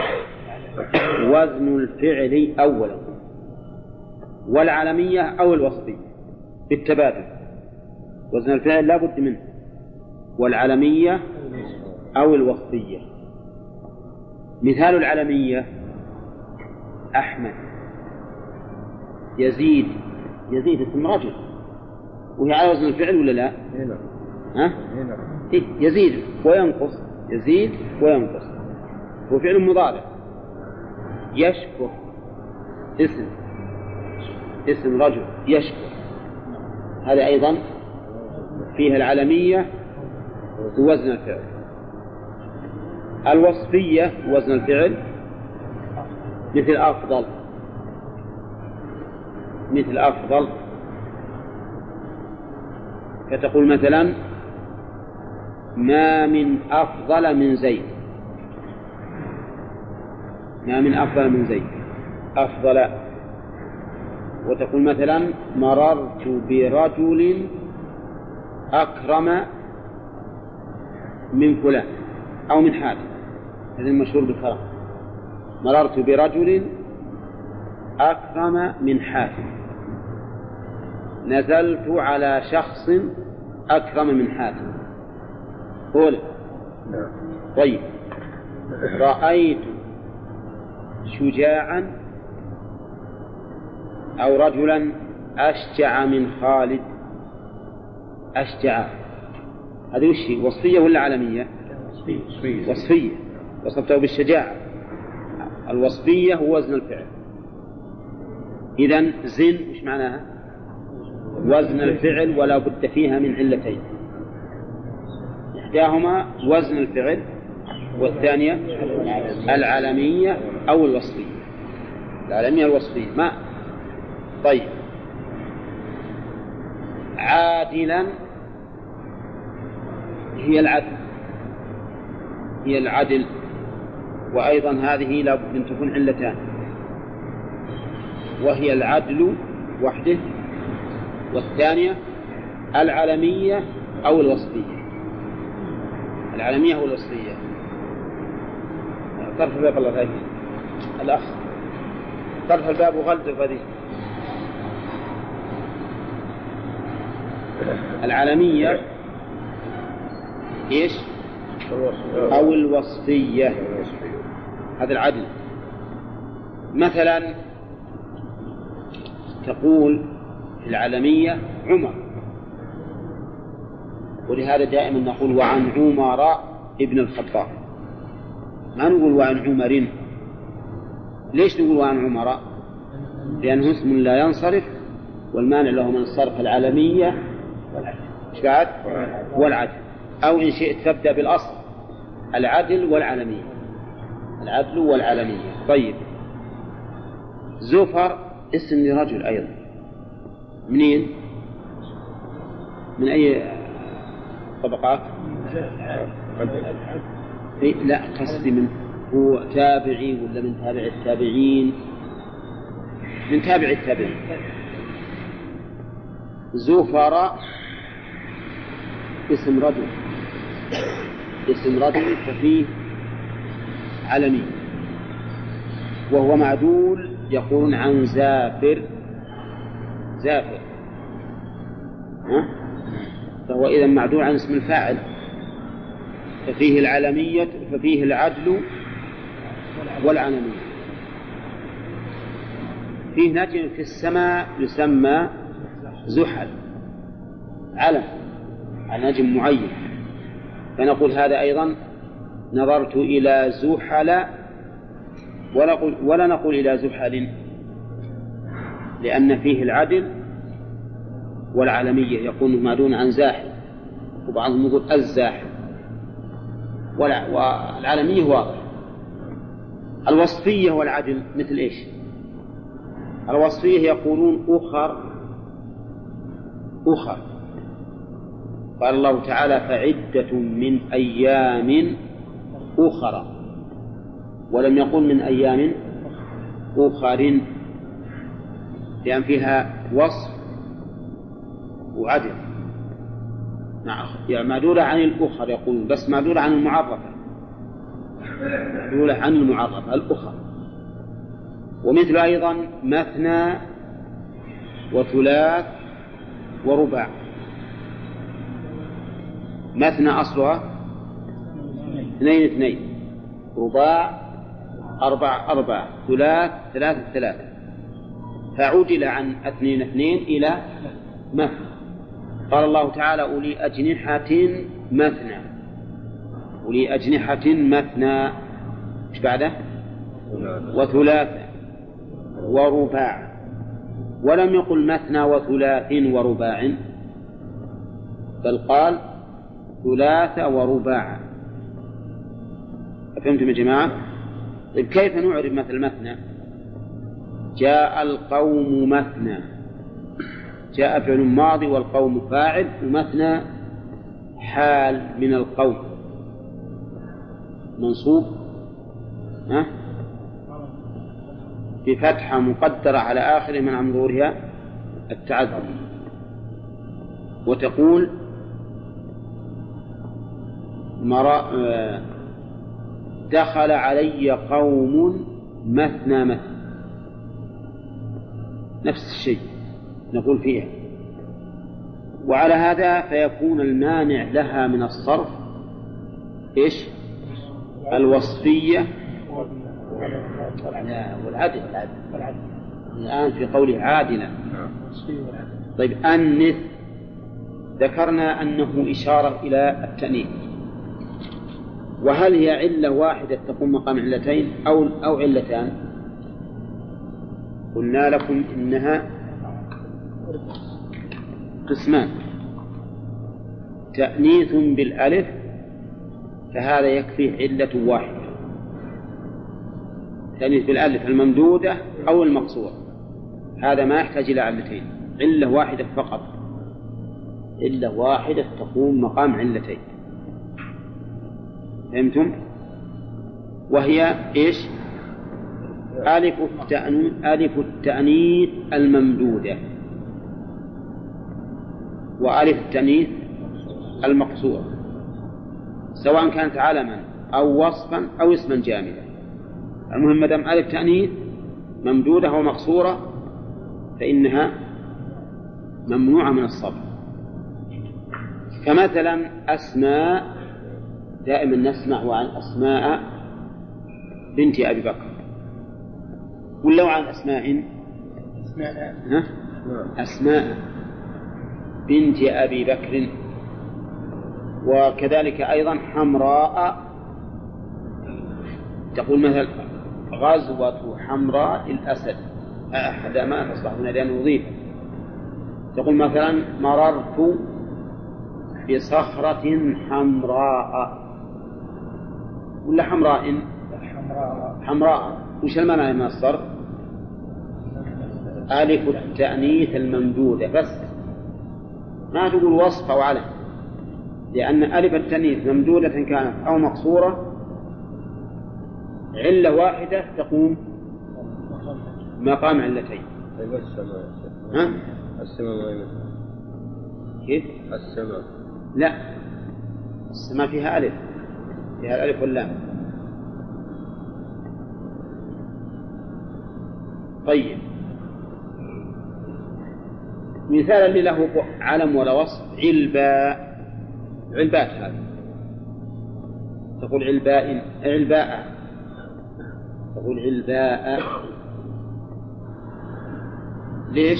وزن الفعل أولا، والعلمية أو الوصفية بالتبادل. وزن الفعل لا بد منه، والعلمية أو الوصفية. مثال العلمية أحمد، يزيد. يزيد اسم رجل وهي على وزن الفعل ولا لا؟ ها؟ إيه؟ يزيد وينقص، يزيد وينقص، هو فعل مضارع. يشكر اسم اسم رجل يشكر، هذا أيضا فيها العلمية ووزن الفعل. الوصفية وزن الفعل مثل أفضل، مثل أفضل، فتقول مثلا ما من أفضل من زيد، ما من أفضل من زيد أفضل. وتقول مثلا مررت برجل أكرم من فلان أو من حاتم، هذا المشهور بالكرم. مررت برجل أكرم من حاتم، نزلت على شخص أكرم من حاتم. أولى. طيب رأيت شجاعا أو رجلا أشجع من خالد. أشجع هذه وش وصفية ولا علمية؟ وصفية. وصفته بالشجاعة. الوصفية هو وزن الفعل. إذن زن وش معناها؟ وزن الفعل ولا بد فيها من علتين، إحداهما وزن الفعل والثانية العلمية أو الوصفية. العلمية الوصفية ما طيب. عادلا هي العدل، هي العدل، وأيضا هذه لا بد أن تكون علتان، وهي العدل وحده، والثانية العلمية أو الوصفية. العلمية أو الوصفية. طرف الباب الله غير الأخ طرف الباب وغلده فذي. العلمية إيش؟ أو الوصفية. هذا العدل. مثلا تقول في العلمية عمر، ولهذا دائما نقول وعن عمر ابن الخطاب، ما نقول وعن عمر. ليش نقول وعن عمر؟ لأنه اسم لا ينصرف، والمانع له من الصرف العلمية بعد والعدل، أو إن شئت تبدأ بالأصل العدل والعلمية. العدل والعلمية. طيب زفر اسم لرجل أيضا. منين؟ من أي طبقات؟ إيه لا قصدي من هو تابعي ولا من تابع التابعين؟ من تابع التابعين. زفر اسم رجل، اسم رجل ففيه علمي، وهو معدول يقولون عن زافر. زافر ها؟ فهو إذا معدول عن اسم الفاعل، ففيه العلمية، ففيه العدل والعلمية. فيه نجم في السماء يسمى زحل، علم عن نجم معين، فنقول هذا أيضا نظرت إلى زحل، ولا, ولا نقول إلى زحل، لأن فيه العدل والعلمية، يكون معدون عن زاحل، وبعضهم يقول الزاحل، والعلمية واضح. الوصفية والعدل مثل إيش؟ الوصفية يقولون أخر أخر. قال الله تعالى فعدة من أيام أخرى، ولم يقل من أيام أخر، لأن فيها وصف وعدل. يعني معدولة عن الأخر يقولون، بس معدولة عن المعرفة، معدولة عن المعرفة الأخر. ومثل أيضا مثنى وثلاث ورباع. مثنى أصلها اثنين اثنين، رباع أربع أربع، ثلاث ثلاثة ثلاثة، فعدل عن اثنين اثنين إلى مثنى. قال الله تعالى أولي أجنحة مثنى، أولي أجنحة مثنى، إيش بعده؟ وثلاثة ورباع، ولم يقل مثنى وثلاث ورباع، بل قال ثلاثة ورباع. فهمتم يا جماعة؟ طيب كيف نعرف مثل مثنى؟ جاء القوم مثنى، جاء فعل ماضي والقوم فاعل، ومثنى حال من القوم منصوب ها بفتحة مقدرة على آخر من عن ظهورها التعذر، وتقول دخل علي قوم مثنى مثنى، نفس الشيء نقول فيها. وعلى هذا فيكون المانع لها من الصرف إيش الوصفية والعدل الآن في قوله عادلا. طيب أنث ذكرنا أنه إشارة إلى التأنيث، وهل هي علة واحدة تقوم مقام علتين أو أو علتان؟ قلنا لكم إنها قسمان، تأنيث بالألف فهذا يكفي علة واحدة، تأنيث بالألف الممدودة أو المقصورة، هذا ما يحتاج إلى علتين، علة واحدة فقط، علة واحدة تقوم مقام علتين. فهمتم؟ وهي إيش؟ ألف التأنيث ألف التأنيث الممدودة وألف التأنيث المقصورة، سواء كانت علما أو وصفا أو اسما جامدا. المهم ما دام ألف تأنيث ممدودة ومقصورة فإنها ممنوعة من الصرف. كمثلا أسماء، دائما نسمع عن أسماء بنت أبي بكر، ولو عن أسماء أسماء, أسماء بنت أبي بكر، وكذلك أيضا حمراء، تقول مثلا غزوة حمراء الأسد، أحد ما تصبح هنا لأنه نظيف. تقول مثلا مررت بصخرة حمراء، ولا حمراء حمراء، وش المعنى من الصرف؟ ألف التأنيث الممدودة بس، ما تقول وصف أو علم، لأن ألف التأنيث ممدودة كانت أو مقصورة علة واحدة تقوم مقام علتين. طيب السماء ها؟ السماء ما يمثل كيف؟ السماء لا، السماء فيها ألف، فيها الألف واللام. طيب مثال اللي له علم ولا وصف علباء، علبات هذا، تقول علباء علباء، تقول علباء، ليش؟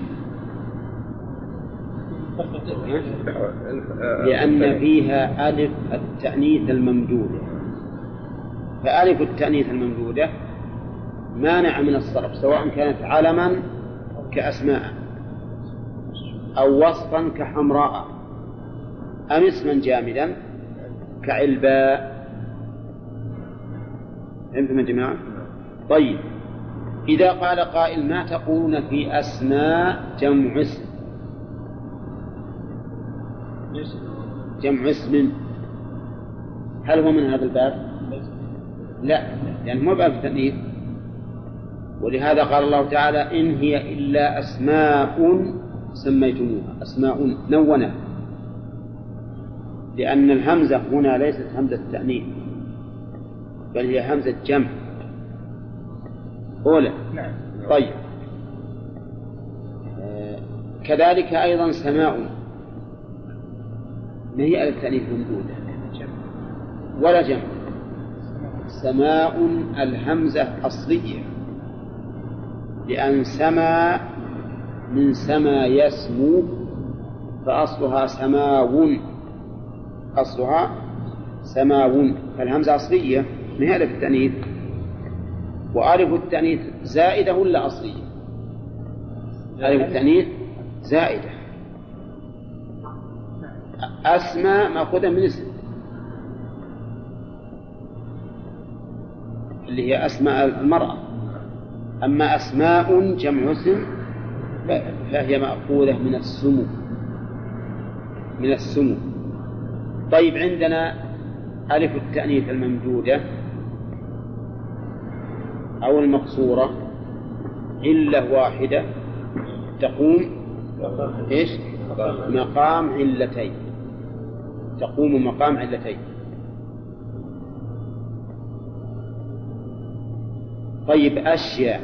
لأن فيها ألف التأنيث الممدودة، فألف التأنيث الممدودة مانع من الصرف، سواء كانت علما كأسماء أو وصفا كحمراء أم اسما جامدا كعلباء. فهمتم يا جماعة؟ طيب إذا قال قائل ما تقولون في أسماء جمع اسم؟ جمع اسم هل هو من هذا الباب؟ لا، لأنه مو باب التأنيث، ولهذا قال الله تعالى إن هي إلا أسماء سميتموها، أسماء نونة، لأن الهمزة هنا ليست همزة التأنيث بل هي همزة جمع أولى. طيب آه كذلك أيضا سماء ما هي التأنيث ممدودة ولا جمع، سماء الهمزة أصلية، لأن سما من سما يسمو فأصلها سماو، أصلها سماو، فالهمزة أصلية ما هي ألف التأنيث، وألف التأنيث زائدة ولا أصلية؟ ألف التأنيث زائدة. أسماء مأخوذة من اسم اللي هي أسماء المرأة، أما أسماء جمع اسم فهي مأخوذة من السمو، من السمو. طيب عندنا ألف التأنيث الممدودة أو المقصورة علة واحدة تقوم إيش؟ مقام علتين، تقوم مقام علتين. طيب أشياء،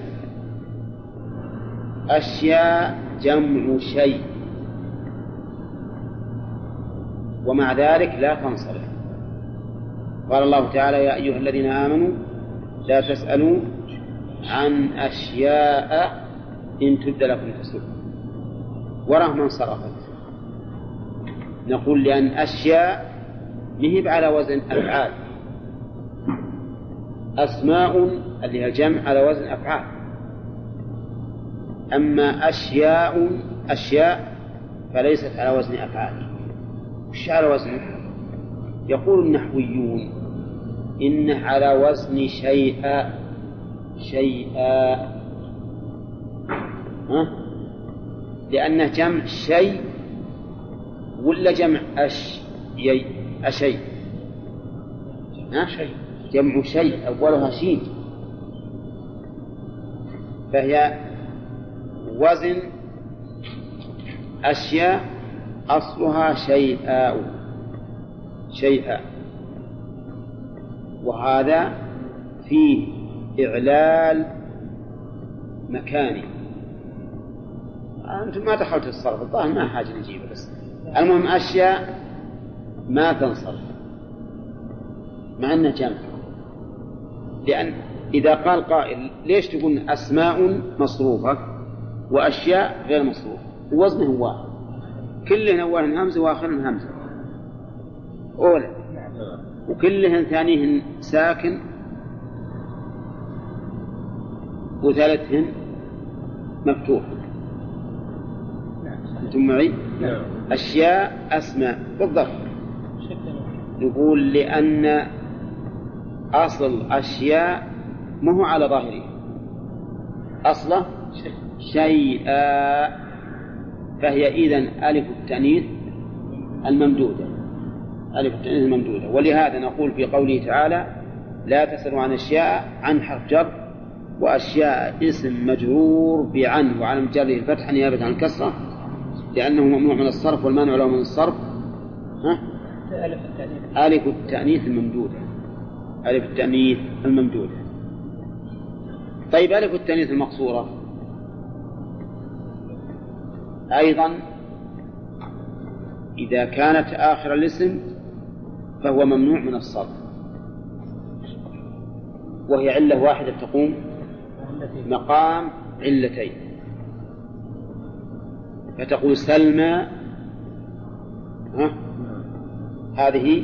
أشياء جمع شيء ومع ذلك لا تنصرف، قال الله تعالى يا أيها الذين آمنوا لا تسألوا عن أشياء إن تبد لكم تسؤكم ورغم انصرفت. نقول لأن أشياء مهب على وزن أفعال، أسماء اللي هي الجمع على وزن أفعال، أما أشياء أشياء فليست على وزن أفعال. وش على وزن؟ يقول النحويون إنه على وزن شيئا شيئا، ها؟ لأنه جمع شيء ولا جمع أش يي أشي، ها؟ جمع شيء أولها شين، فهي وزن أشياء أصلها شيئا شيئا، وهذا فيه إعلال مكاني. أنتم ما دخلت الصرف، الظاهر ما حاجة نجيبه، بس المهم أشياء ما تنصرف مع أنه جمع، لأن إذا قال قائل ليش تقول أسماء مصروفة وأشياء غير مصروفة ووزنه واحد، كلهن أولهن همزة وآخرهن همزة أولى، وكلهن ثانيهن ساكن وثالثهن مفتوح. أنتم معي؟ أشياء أسماء بالضبط. نقول لأن أصل أشياء ما هو على ظاهره، أصله شيئا، فهي إذن ألف التأنيث الممدودة، ألف التأنيث الممدودة. ولهذا نقول في قوله تعالى لا تسألوا عن أشياء عن حرف جر، وأشياء اسم مجرور بعن وعلى جره الفتح نيابة عن الكسرة لأنه ممنوع من الصرف والمانع له من الصرف. ها؟ ألف التأنيث الممدودة، ألف التأنيث الممدودة. طيب ألف التأنيث المقصورة أيضا إذا كانت آخر الاسم فهو ممنوع من الصرف، وهي علة واحدة تقوم مقام علتين، فتقول سلمى، ها؟ هذه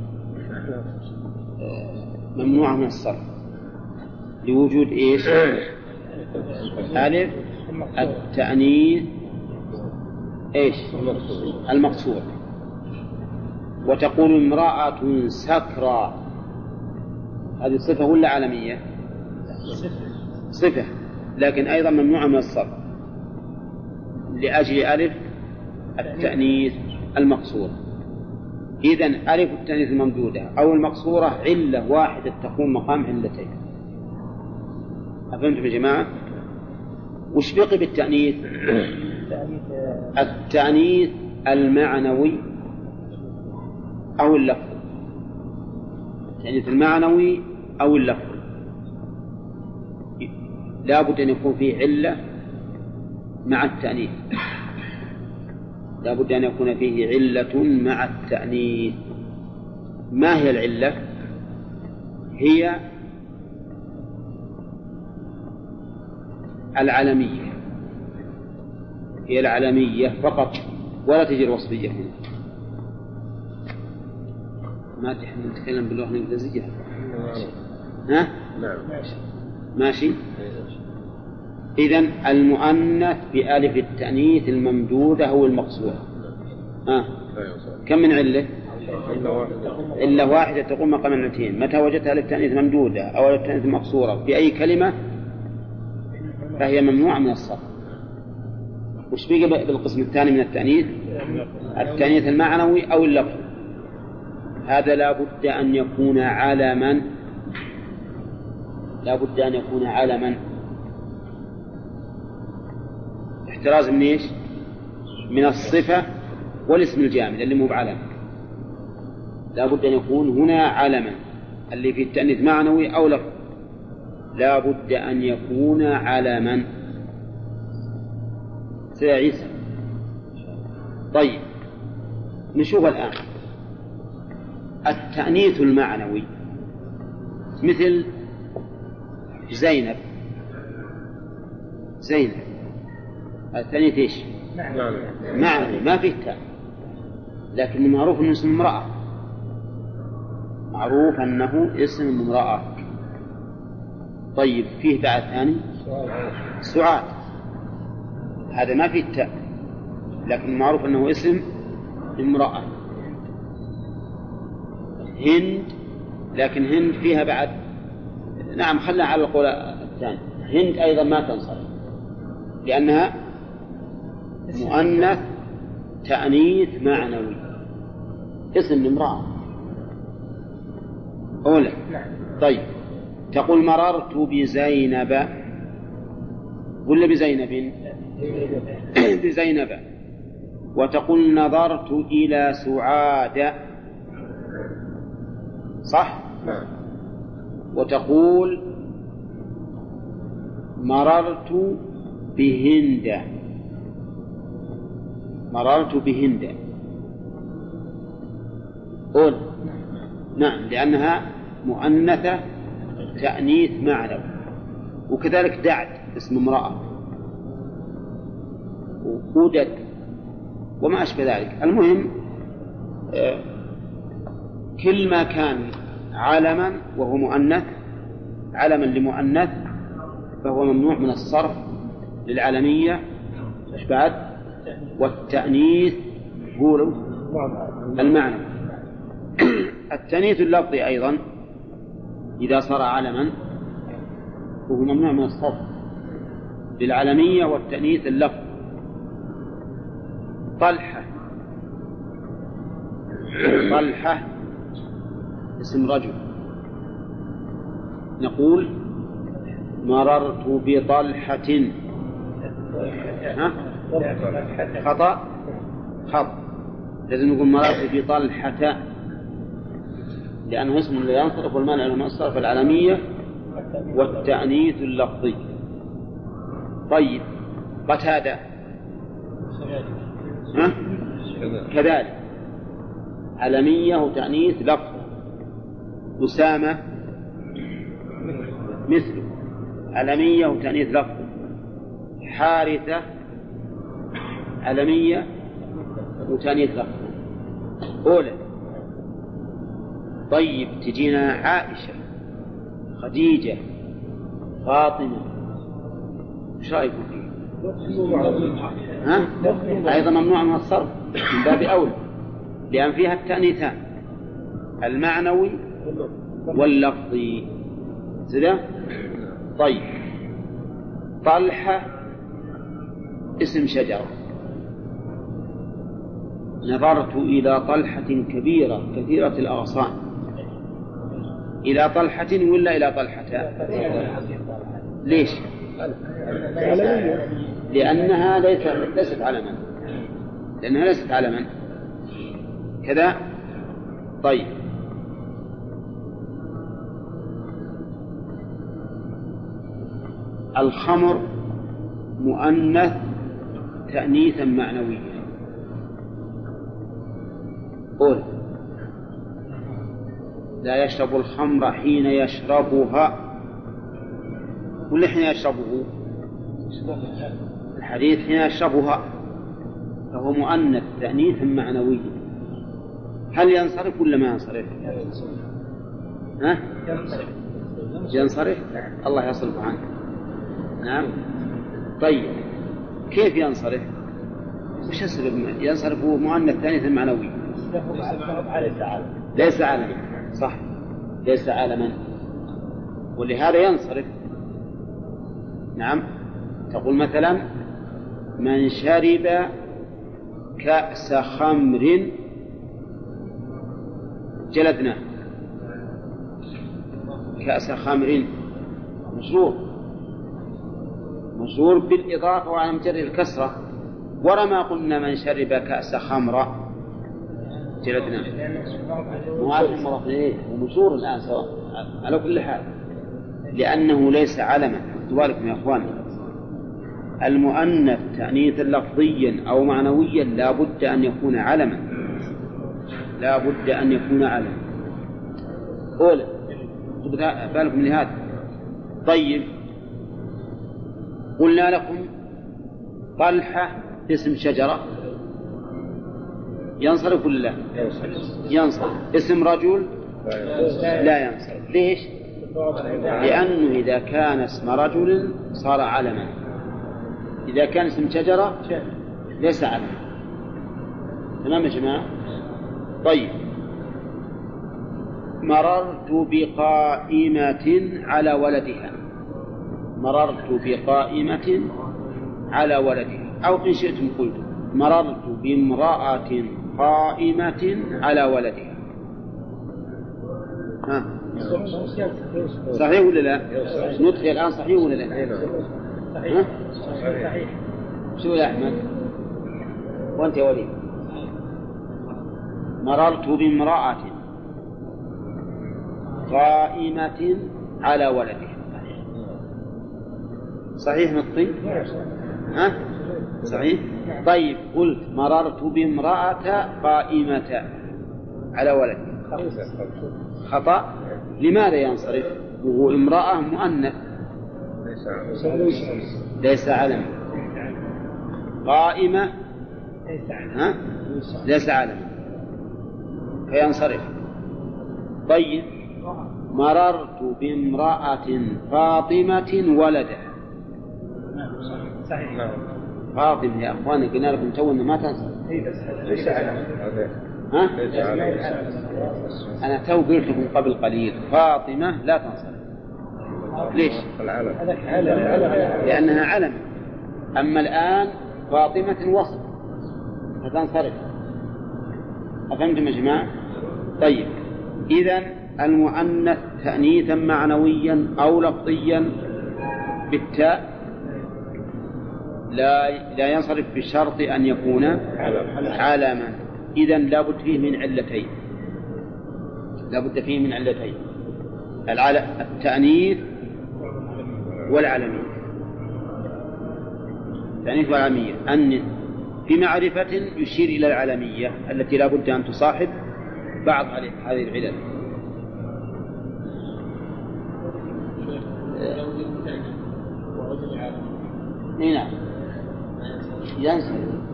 ممنوعة من الصرف لوجود إيش؟ ألف التأنيث إيش؟ المقصور. وتقول امرأة سكرى، هذه صفة ولا علمية؟ صفة، لكن أيضا ممنوعة من الصرف لأجل ألف التأنيث المقصورة. إذن ألف التأنيث الممدودة أو المقصورة علة واحدة تقوم مقام علتين. أفهمتم يا جماعة؟ وش بقي بالتأنيث؟ التأنيث المعنوي أو اللفظ، التأنيث المعنوي أو اللفظ لا بد أن يكون فيه علة مع التأنيث، لا بد أن يكون فيه علة مع التأنيث. ما هي العلة؟ هي العلمية، هي العلمية فقط ولا تجي الوصفية هنا. ما تحن نتكلم باللغة الإنجليزية؟ ها؟ ماشي. إذن المؤنث بألف التأنيث الممدودة هو المقصورة. ها؟ كم من علة؟ إلا واحدة تقوم مقام علتين. متى وجدتها ألف التأنيث ممدودة أو ألف التأنيث مقصورة في أي كلمة فهي ممنوعة من الصرف. وش بيجي بالقسم الثاني من التأنيث؟ التأنيث المعنوي أو اللفظ. هذا لا بد أن يكون علما، لا بد أن يكون علما. احتراز من إيش؟ من الصفة والاسم الجامد اللي مو بعلم. لا بد أن يكون هنا علما اللي في التأنيث معنوي أو لفظ، لا بد أن يكون علما. سيد عيسى. طيب نشوف الآن التأنيث المعنوي مثل زينب. زينب الثانية ايش؟ معنى ما فيه تاء، لكن معروف انه اسم امرأة، معروف انه اسم امرأة. طيب فيه بعد ثاني سعاد، هذا ما فيه تاء لكن معروف انه اسم امرأة. هند، لكن هند فيها بعد، نعم خلنا على القول الثاني، هند أيضا ما تنصرف لأنها مؤنث تأنيث معنوي، اسم امرأة أولا. طيب تقول مررت بزينب ولا بزينب؟ بزينب. وتقول نظرت إلى سعاد، صح؟ وتقول مررت بهند، مررت بهند قول نعم لأنها مؤنثة تأنيث معنوي. وكذلك دعد اسم امرأة، وودد وما أشبه ذلك. المهم كل ما كان علما وهو مؤنث، علما لمؤنث، فهو ممنوع من الصرف للعالمية إيش بعد؟ والتأنيث قولوا المعنى. التأنيث اللفظي أيضا إذا صار علما فهو ممنوع من الصرف للعالمية والتأنيث اللفظي. طلحة، طلحة اسم رجل، نقول مررت بطلحة. ها؟ خطأ خطأ، لازم نقول مررت بطلحة لأنه اسم لا ينصرف والمانع من الصرف العالمية والتأنيث اللفظي. طيب قتادة ها؟ كذلك علمية وتأنيث لفظ. أسامة مثل علمية وتأنيث لفظ. حارثة علمية وتأنيث لفظ أولى. طيب تجينا عائشة، خديجة، فاطمة، ايش رأيكم فيه؟ ها؟ أيضا ممنوع من الصرف من باب أولى لأن فيها التأنيثان المعنوي واللفظي. زين؟ طيب طلحة اسم شجرة، نظرت إلى طلحة كبيرة كثيرة الأغصان. إلى طلحة ولا إلى طلحة؟ ليش؟ لأنها ليست علما، لأنها ليست علما كذا. طيب الخمر مؤنث تأنيثا معنويا. قول لا يشرب الخمر حين يشربها ولا حين يشربه؟ الحديث حين يشربها، فهو مؤنث تأنيثا معنويا. هل ينصرف ولا ما ينصرف؟ ها؟ ينصرف. الله يصرف عنه. نعم. طيب كيف ينصرف؟ وش السبب؟ ينصرف مؤنث تأنيثا معنوي، ليس عالما. صح، ليس عالما، ولهذا ينصرف. نعم. تقول مثلا من شرب كأس خمر جلدناه. كأس خمر مشروع، مشروع بالإضافة وعلى مجرد الكسرة. ورما قلنا من شرب كأس خمر جلدناه، معارف مرة إليه ومشهور الآن سواء على كل حال، لأنه ليس علما. دوالكم يا أخواني، المؤنث تأنيثا لفظيا أو معنويا لا بد أن يكون علما، لا بد أن يكون علما. أولا خذوا بالكم من هذا. طيب قلنا لكم طلحة اسم شجرة ينصرف ولا لا؟ ينصرف. اسم رجل لا ينصرف. ليش؟ لأنه إذا كان اسم رجل صار علما، إذا كان اسم شجرة ليس علما. تمام يا جماعة؟ طيب مررت بقائمة على ولدها. مررت بقائمة على ولدها، أو إن شئتم قلت مررت بامرأة قائمة على ولدها. ها صحيح ولا لا؟ نطقي الآن صحيح ولا لا؟ ها؟ شو يا أحمد وأنت يا وليد؟ مررت بامرأة قائمة على ولدها. صحيح نطقي؟ ها؟ صحيح. طيب قلت مررت بامرأة قائمة على ولدها، خطأ. لماذا ينصرف وهو امرأة مؤنث ليس علم؟ قائمة ها؟ ليس علم فينصرف. طيب مررت بامرأة فاطمة ولدها. صحيح. فاطمة يا أخواني قلنا لكم تو إنه ما تنصرف. ها؟ أنا تو قلت لكم قبل قليل فاطمة لا تنصرف. ليش؟ لأنها علم. أما الآن فاطمة وصف فتنصرف. أفهمتم يا جماعة؟ طيب إذن المؤنث تأنيثا معنويا أو لفظيا بالتاء لا لا ينصرف بشرط أن يكون علما. إذن لابد فيه من علتين، لابد فيه من علتين: التأنيث والعلمية. التأنيث والعلمية أن في معرفة يشير إلى العلمية التي لابد أن تصاحب بعض هذه العلل. نعم ينصرف.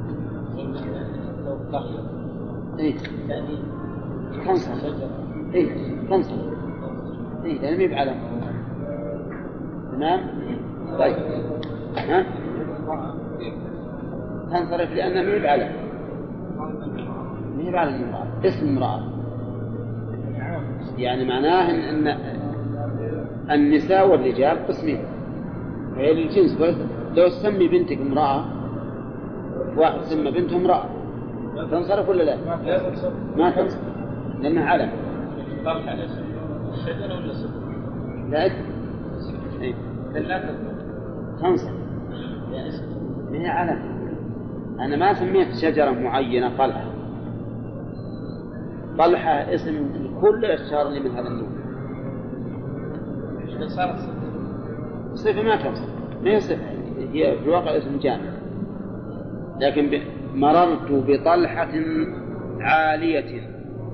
إيه تنصرف. إيه تنصرف. إيه لأنه ميب علم. تمام. طيب ها تنصرف لأنه ميب علم. ميب علم امرأة، اسم امرأة، يعني معناه أن, أن النساء والرجال قسمين هي للجنس. لو تسمي بنتك امرأة واحد سمى بنته امرأة تنصرف ولا لا؟ ما تنصرف لأنها علم. لا إيه؟ تنصرف هي علم. أنا ما سميت شجرة معينة طلحة. طلحة اسم كل الأشجار اللي من هذا النوع. صفة ما تنصرف، ما هي صفة، هي في الواقع اسم جامع. لكن مررت بطلحة عالية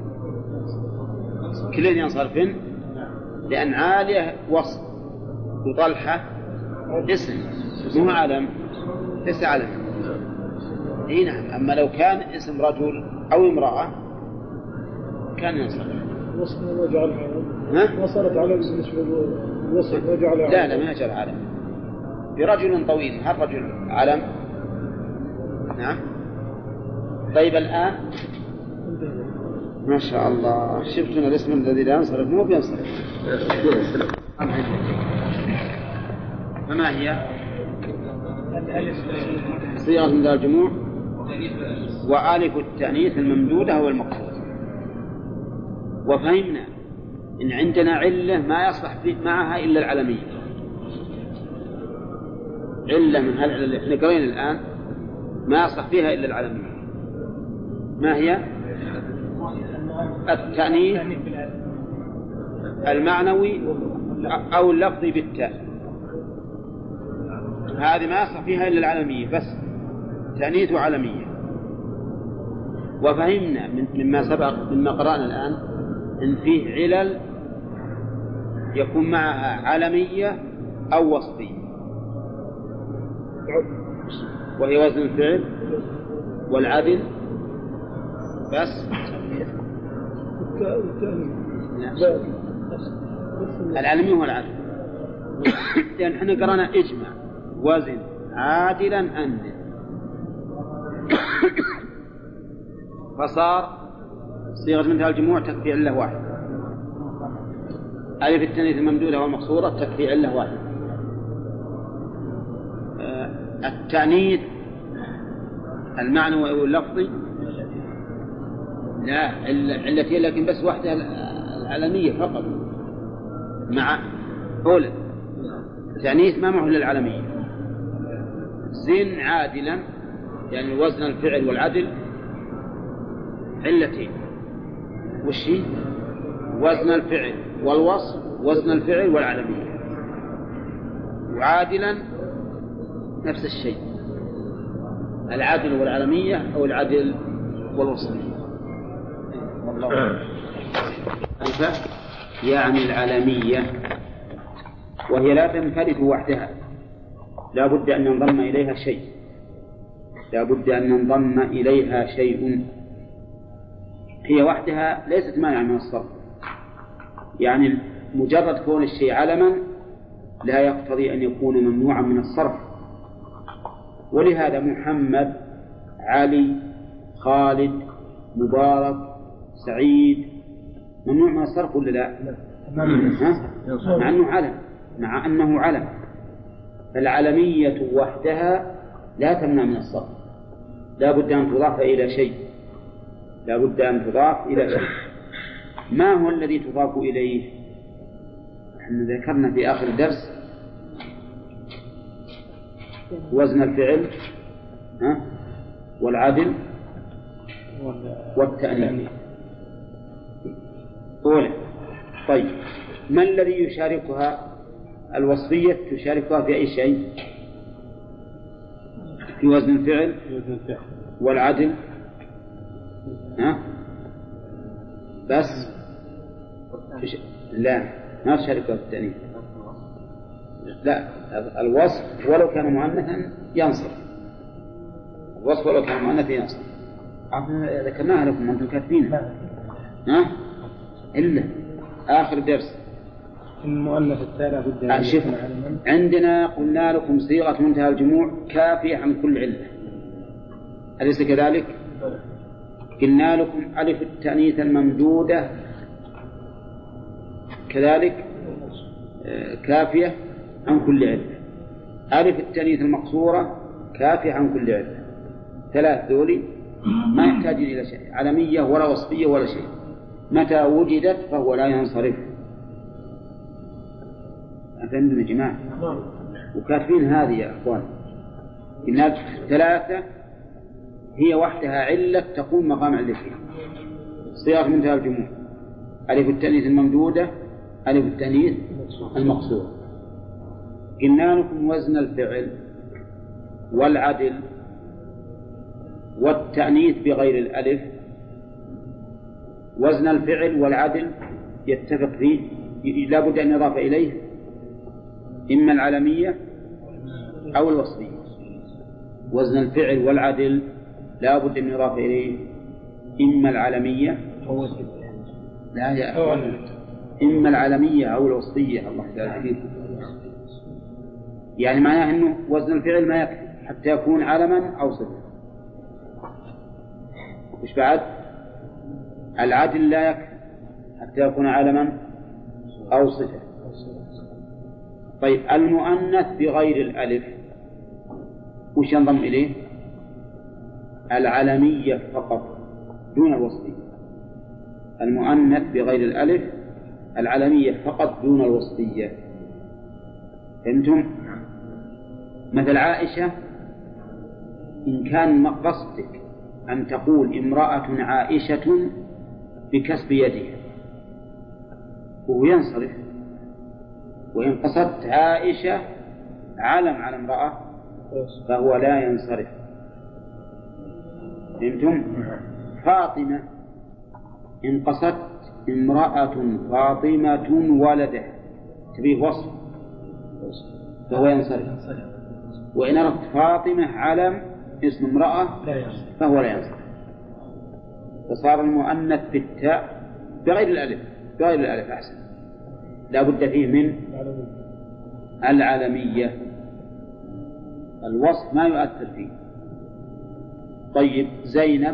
كلين ينصرفن، لأن عالية وصف وطلحة اسم مو علم، ليس علم. اي نعم. أما لو كان اسم رجل أو امرأة كان ينصرف. وصف وجعل علم. وصلت علم بالنسبة للوصف وجعل علم. لا لا ما يجعل علم. برجل طويل هل رجل علم؟ نعم. طيب الآن ما شاء الله شفتنا الاسم الذي لا ينصرف مو بينصرف. فما هي؟ صيغة من الجموع وآلف التأنيث الممدودة هو المقصود. وفهمنا إن عندنا علة ما يصلح معها إلا العلمية. علة من هالعلة اللي احنا قرينا الآن ما يصلح فيها إلا العلمية. ما هي؟ التأنيث المعنوي أو اللفظي بالتاء، هذه ما يصلح فيها إلا العلمية بس، تأنيث وعلمية. وفهمنا مما سبق مما قرأنا الآن إن فيه علل يكون معها علمية أو وصفية، وهي وزن الفعل والعدل بس. العلمية والعدل، لأن احنا قرأنا اجمع وزن عادلا أنه، فصار صيغة منتهى الجموع تكفي علة واحدة، ألف التانيث الممدودة والمقصورة تكفي علة واحدة. التأنيث المعنوي واللفظي لا علتين، لكن بس واحدة العلمية فقط مع أولى. التأنيث ما معه إلا العلمية. زن عادلا يعني وزن الفعل والعدل علتين، وش هي؟ وزن الفعل والوصف، وزن الفعل والعلمية. وعادلا نفس الشيء، العدل والعلمية أو العدل والوصفية. والله أنت يعني العلمية، وهي لا تنفرد وحدها، لا بد أن ينضم إليها شيء، لا بد أن ينضم إليها شيء. هي وحدها ليست مانعة من الصرف، يعني مجرد كون الشيء علما لا يقتضي أن يكون ممنوعا من الصرف. ولهذا محمد، علي، خالد، مبارك، سعيد ممنوع من الصرف ولا لا؟ مع أنه علم، مع أنه علم. فالعلمية وحدها لا تمنع من الصرف، لا بد أن تضاف إلى شيء، لا بد أن تضاف إلى شيء. ما هو الذي تضاف إليه؟ نحن ذكرنا في آخر الدرس وزن الفعل ها؟ والعدل والتأنيث أولا. طيب ما الذي يشاركها؟ الوصفية تشاركها في أي شيء؟ في وزن الفعل والعدل ها؟ بس لا، ما تشاركها في التأنيث. لا، الوصف ولو كان مؤنثا ينصر، الوصف ولو كان مؤنثا ينصر. ذكرناها لكم وانتم كاتبينها ها؟ إلا آخر درس المؤنث التالي بد أن يكون علما. عندنا قلنا لكم صيغة منتهى الجموع كافية عن كل علة، أليس كذلك؟ قلنا لكم ألف التأنيث الممدودة كذلك كافية عن كل علة، ألف التأنيث المقصورة كافية عن كل علة. ثلاث ذولي ما يحتاجون إلى شيء، علمية ولا وصفية ولا شيء، متى وجدت فهو لا ينصرف. أفهمتم يا جماعة؟ وكاتبين هذه يا أخوان، إنها ثلاثة هي وحدها علة تقوم مقام علتها. صيغة منتهى الجموع ألف التأنيث الممدودة، ألف التأنيث المقصورة. قلنا لكم وزن الفعل والعدل والتأنيث بغير الألف. وزن الفعل والعدل يتفق فيه، لا بد أن يضاف إليه إما العلمية أو الوصفية. وزن الفعل والعدل لا بد أن يضاف إليه إما العلمية لا يا أخوان، إما العلمية أو الوصفية. الله تعالى فيكم، يعني معناه أنه وزن الفعل ما يكفي حتى يكون علما أو صفة. وش بعد؟ العدل لا يكفي حتى يكون علما أو صفة. طيب المؤنث بغير الألف وش ينضم إليه؟ العلمية فقط دون الوصفية. المؤنث بغير الألف العلمية فقط دون الوصفية. فهمتم؟ مثل عائشة، إن كان قصدك أن تقول امرأة عائشة بكسب يدها وهو ينصرف، وإن قصدت عائشة علم على امرأة فهو لا ينصرف. فهمتم؟ فاطمة إن قصدت امرأة فاطمة ولدها تبيه وصف فهو ينصرف. وإن أردت فاطمة علم اسم امرأة فهو لا ينصرف. فصار المؤنث بالتاء بغير الألف بغير الألف أحسن، لا بد فيه من العلمية، الوصف ما يؤثر فيه. طيب زينب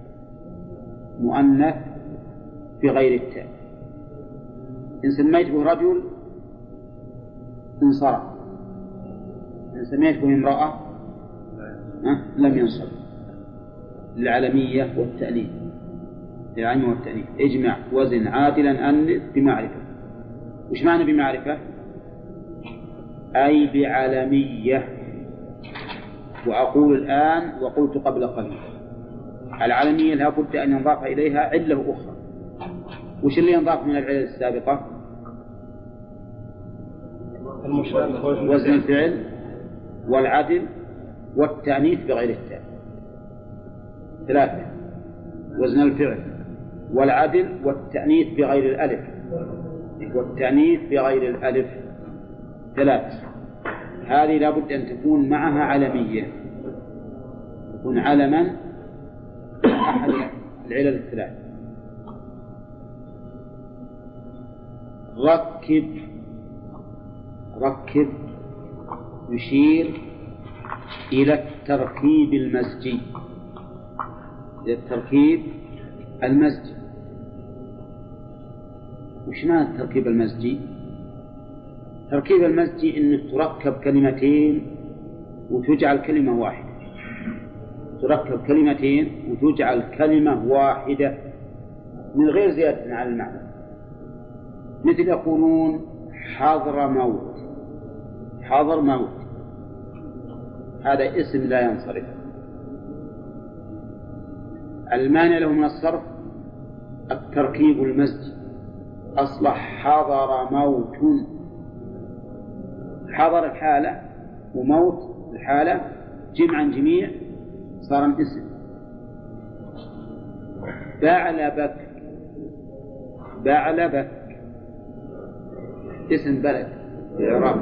مؤنث بغير التاء، إن سميته رجل انصرف، إن سميته امرأة لم ينصرف. العلمية والتأنيث، العلم والتأنيث اجمع وزن عادلا أنث بمعرفة. وش معنى بمعرفة؟ أي بعلمية. وأقول الآن وقلت قبل قليل العلمية لا بد أن ينضاف إليها علة أخرى. وش اللي ينضاف من العلة السابقة؟ وزن الفعل والعدل والتأنيث بغير التاء. ثلاثة: وزن الفعل والعدل والتأنيث بغير الألف والتأنيث بغير الألف ثلاثة. هذه لا بد أن تكون معها علمية، تكون علما أحد العلل الثلاث. ركب، ركب يشير إلى التركيب المزجي، إلى التركيب المزجي. وش معنى التركيب المزجي؟ التركيب المزجي إنك تركب كلمتين وتجعل كلمة واحدة، تركب كلمتين وتجعل كلمة واحدة من غير زيادة على المعنى. مثل يقولون حضر موت، حضر موت، هذا اسم لا ينصرف. المانع له من الصرف التركيب المزجي، أصلح حضر موت، حضر الحالة وموت الحالة جمعا جميع صار اسم. بعلبك، بعلبك اسم بلد في العراق،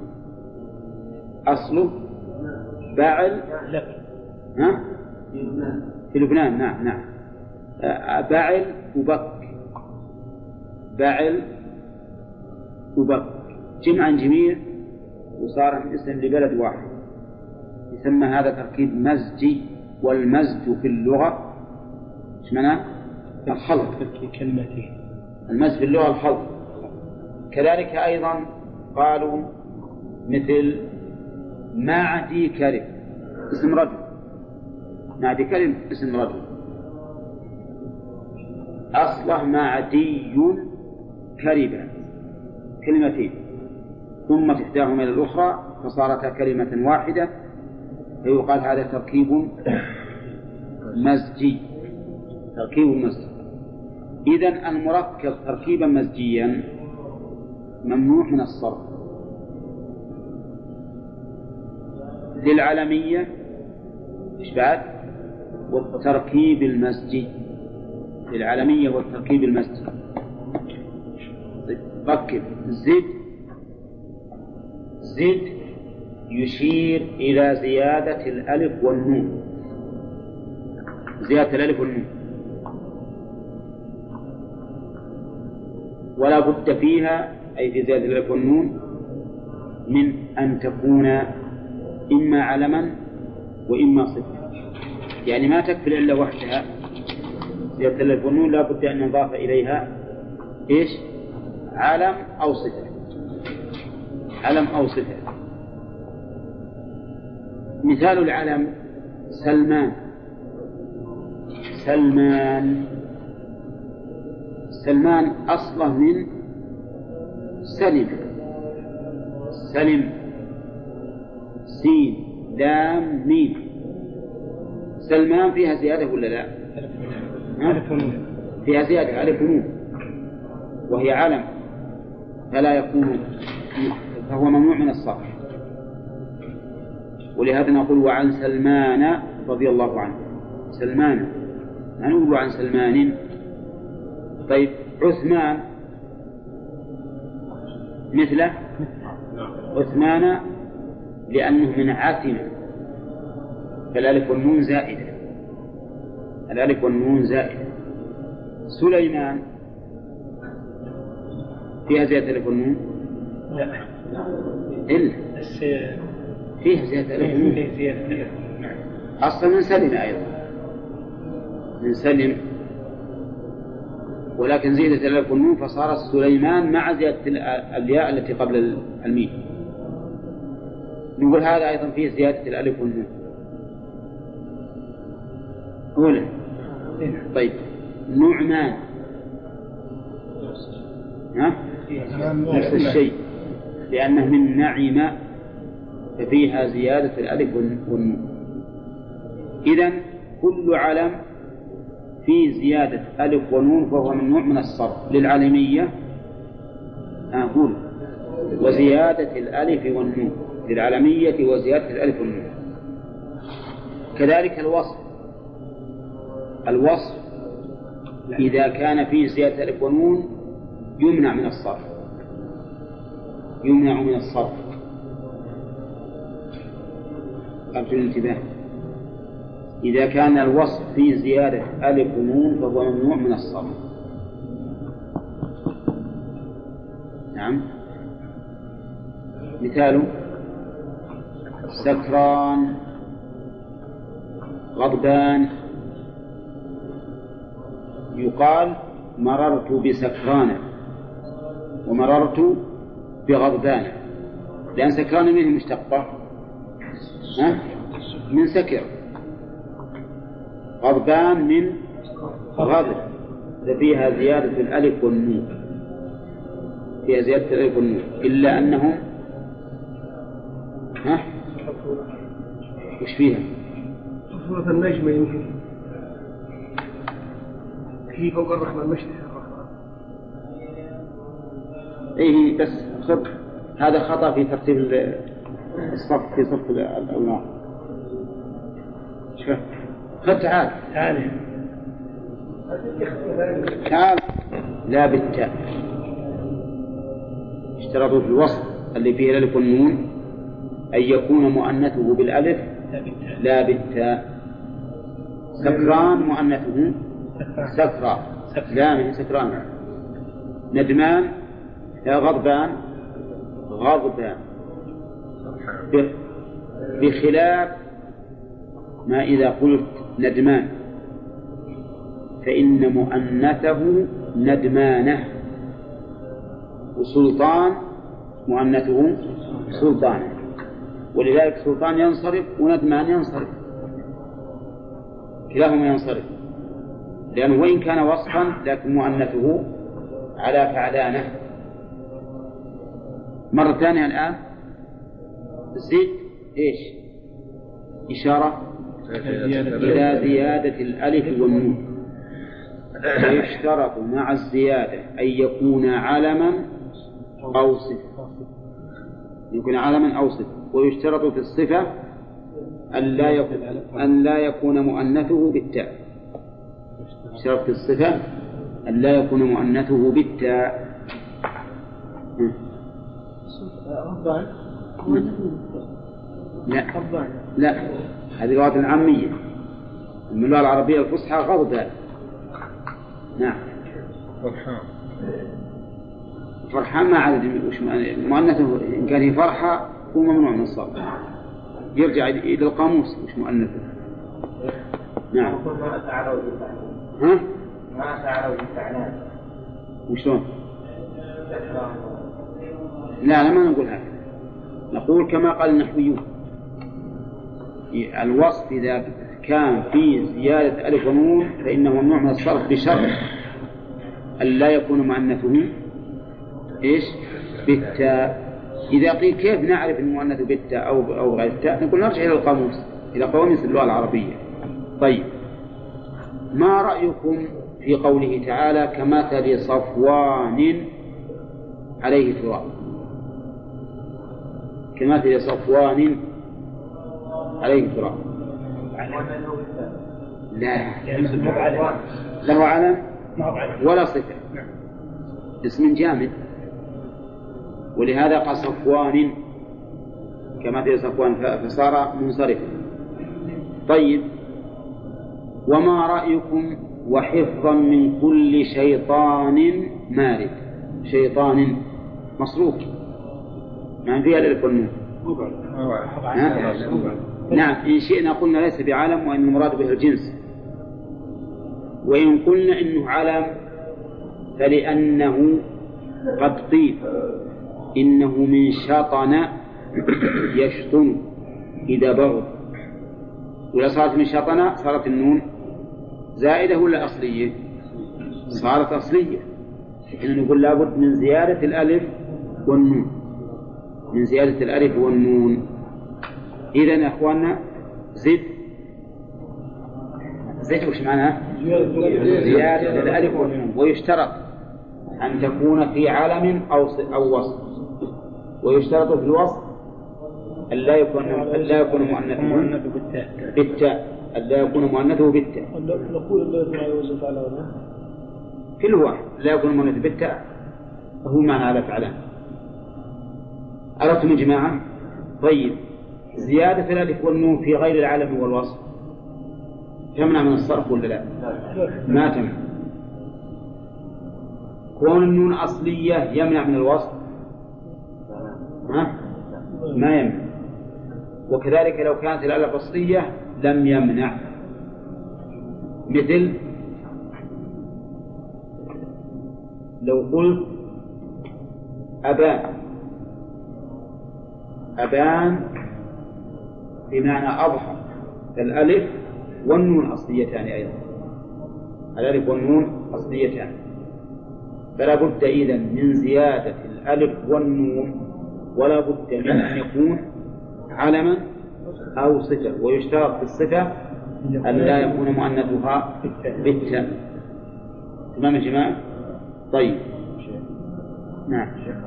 أصله بعل ها؟ في لبنان. نعم نعم بعل وبك، بعل وبك جمعا جميع وصار اسم لبلد واحد، يسمى هذا تركيب مزجي. والمزج في اللغة ايش معنى؟ الخلط. المزج في اللغة الخلط. كذلك أيضا قالوا مثل معدي كلب اسم رجل، معدي كلب اسم رجل، أصله معدي كلبا، كلمتين ثم إحداهما إلى الأخرى فصارتا كلمة واحدة، فيقال هذا تركيب مزجي، تركيب مزجي. إذن المركب تركيبا مزجيا ممنوع من الصرف. للعلمية إيش بعد؟ والتركيب المزجي، للعلمية والتركيب المزجي. ركب زد، زد يشير إلى زيادة الألف والنون، زيادة الألف والنون، ولا بد فيها أي في زيادة الألف والنون من أن تكون إما علما وإما صفة. يعني ما تكفي العلة وحدها، زيادة الألف والنون لا بد أن نضاف إليها إيش؟ علم أو صفة، علم أو صفة. مثال العلم سلمان، سلمان، سلمان أصله من سلم، سلم سين لام ميم. سلمان فيها زيادة ولا لا؟ فيها زيادة ألف ونون، وهي علم فلا يكون، فهو ممنوع من الصرف. ولهذا نقول وعن سلمان رضي الله عنه، سلمان لا نقول عن سلمان. طيب عثمان، مثله عثمان لأنه من عاثم، فالألف والنون زائدة، الألف والنون زائدة. سليمان فيها زيادة الألف والنون؟ لا إلا بس فيها زيادة الألف والنون. فيه زيادة. أصلا من سلم أيضا، من سلم، ولكن زيادة الألف والنون فصارت سليمان مع زيادة الياء التي قبل الميم. نقول هذا أيضا فيه زيادة الألف والنون. أولا طيب نعمان ها؟ نفس الشيء، لأنه من نعم ففيها زيادة الألف والنون. إذن كل علم فيه زيادة ألف ونون فهو من نوع من الصرف. للعلمية أقول وزيادة الألف والنون، للعلمية وزيادة الألف والنون. كذلك الوصف، الوصف إذا كان فيه زيادة ألف ونون يمنع من الصرف، يمنع من الصرف. أرجو الانتباه، إذا كان الوصف فيه زيادة ألف ونون فهو ممنوع من الصرف. نعم، مثاله سكران، غضبان. يقال مررت بسكران ومررت بغضبان، لأن سكران منه مشتقة من سكر، غضبان من غضب، فيها زيادة الألف والنون، فيها زيادة الألف والنون، إلا أنهم ها وش فيها؟ سورة النجم يمكن في فوق الرحمن مشتهى الرحمن. إيه بس خط هذا خطأ في ترتيب الصف، في صف الأنواع. شوف خط تعال تعال تعال لا بالتاء، اشترطوا في الوصف اللي فيه الألف والنون أن يكون مؤنثه بالألف لا بالتاء. سكران مؤنثه سكران، لا من سكران. ندمان لا، غضبان غضبان، بخلاف ما إذا قلت ندمان فإن مؤنثه ندمانه، وسلطان مؤنثه سلطان، ولذلك سلطان ينصرف وندمان ينصرف، كلاهما ينصرف، لأنه وإن كان وصفا لكن مؤنثه على فعلانه. مرة ثانية الآن زد إيش؟ إشارة إلى زيادة الألف والنون. ويشترط مع الزيادة أن يكون علما أو صفة، يكون علما أو صفة. ويشترط في الصفة أن لا يكون, أن لا يكون مؤنثه بالتاء. يشترط في الصفة أن لا يكون مؤنثه بالتاء. لا لا، هذه اللغة العامية. من اللغة العربية الفصحى غضبان. نعم. فرحان، فرحان ما عاد وش مؤنثه، إن كان هي فرحة هو ممنوع من الصرف، يرجع إلى القاموس وش مؤنثه. نعم. ها؟ ما تعرف التعنان وشلون؟ لا لا ما نقول هذا، نقول كما قال النحويون الوصف إذا كان فيه زيادة ألف ونون فإنه ممنوع من الصرف بشرط أن لا يكون مؤنثه إيش؟ بالتاء. إذا قيل كيف نعرف المؤنث بالتاء أو أو غير التاء، نقول نرجع إلى القاموس، إلى قواميس اللغة العربية. طيب، ما رأيكم في قوله تعالى كمثل صفوان عليه تراب؟ كمثل صفوان عليه تراب. لا، له علم ولا صفة، اسم جامد ولهذا قال صفوان كما في صفوان فصار منصرفا. طيب، وما رأيكم وحفظا من كل شيطان مارد؟ شيطان مصروف ما فيها الألف والنون. نعم، إن شئنا قلنا ليس بعلم وإن المراد به الجنس، وإن قلنا إنه علم فلأنه قد قيل إنه من شطن يشطن إذا بغض، وإذا صارت من شطن صارت النون زائدة ولا أصلية؟ صارت أصلية. إحنا نقول لابد من زيادة الألف والنون، من زيادة الألف والنون. إذن يا أخواننا زد زد وش معناها؟ زيادة الألف والنون. ويشترط أن تكون في علم أو أو وصف، ويشترط في الوصف أن لا يكون أن لا يكون مؤنثه بالتاء، أن لا يكون مؤنثه بالتاء. نقول الله تعالى وزن على كل واحد لا يكون مؤنث بالتاء هو معنى على فعلان. عرفتم يا جماعة؟ طيب، زيادة الألف والنون في غير العلم والوصف تمنع من الصرف ولا لا؟ ما تمنع. كون النون أصلية يمنع من الوصف؟ ها؟ ما يمنع. وكذلك لو كانت الألف أصلية لم يمنع. مثل لو قلت أبان، أبان بمعنى أظهر، الألف والنون أصليتان أيضا، الألف والنون أصليتان، فلا بد إذن من زيادة الألف والنون، ولا بد من أن يكون علما أو صفة. ويشترط في الصفة أن لا يكون مؤنثها بالتاء. تمام يا جماعة؟ طيب، نعم.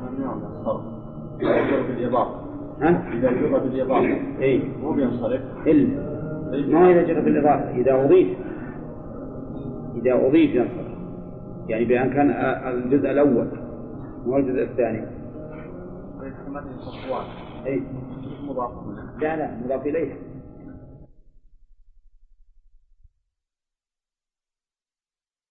إذا جرى بالإضافة ها؟ إذا جرى بالإضافة إيه مو بينصرف إلا ما إذا جرى بالإضافة، إذا أضيف إذا أضيف ينصرف، يعني بأن كان الجزء الأول مو الجزء الثاني. مثل صفوان إيه مضاف لا لا مضاف إليه.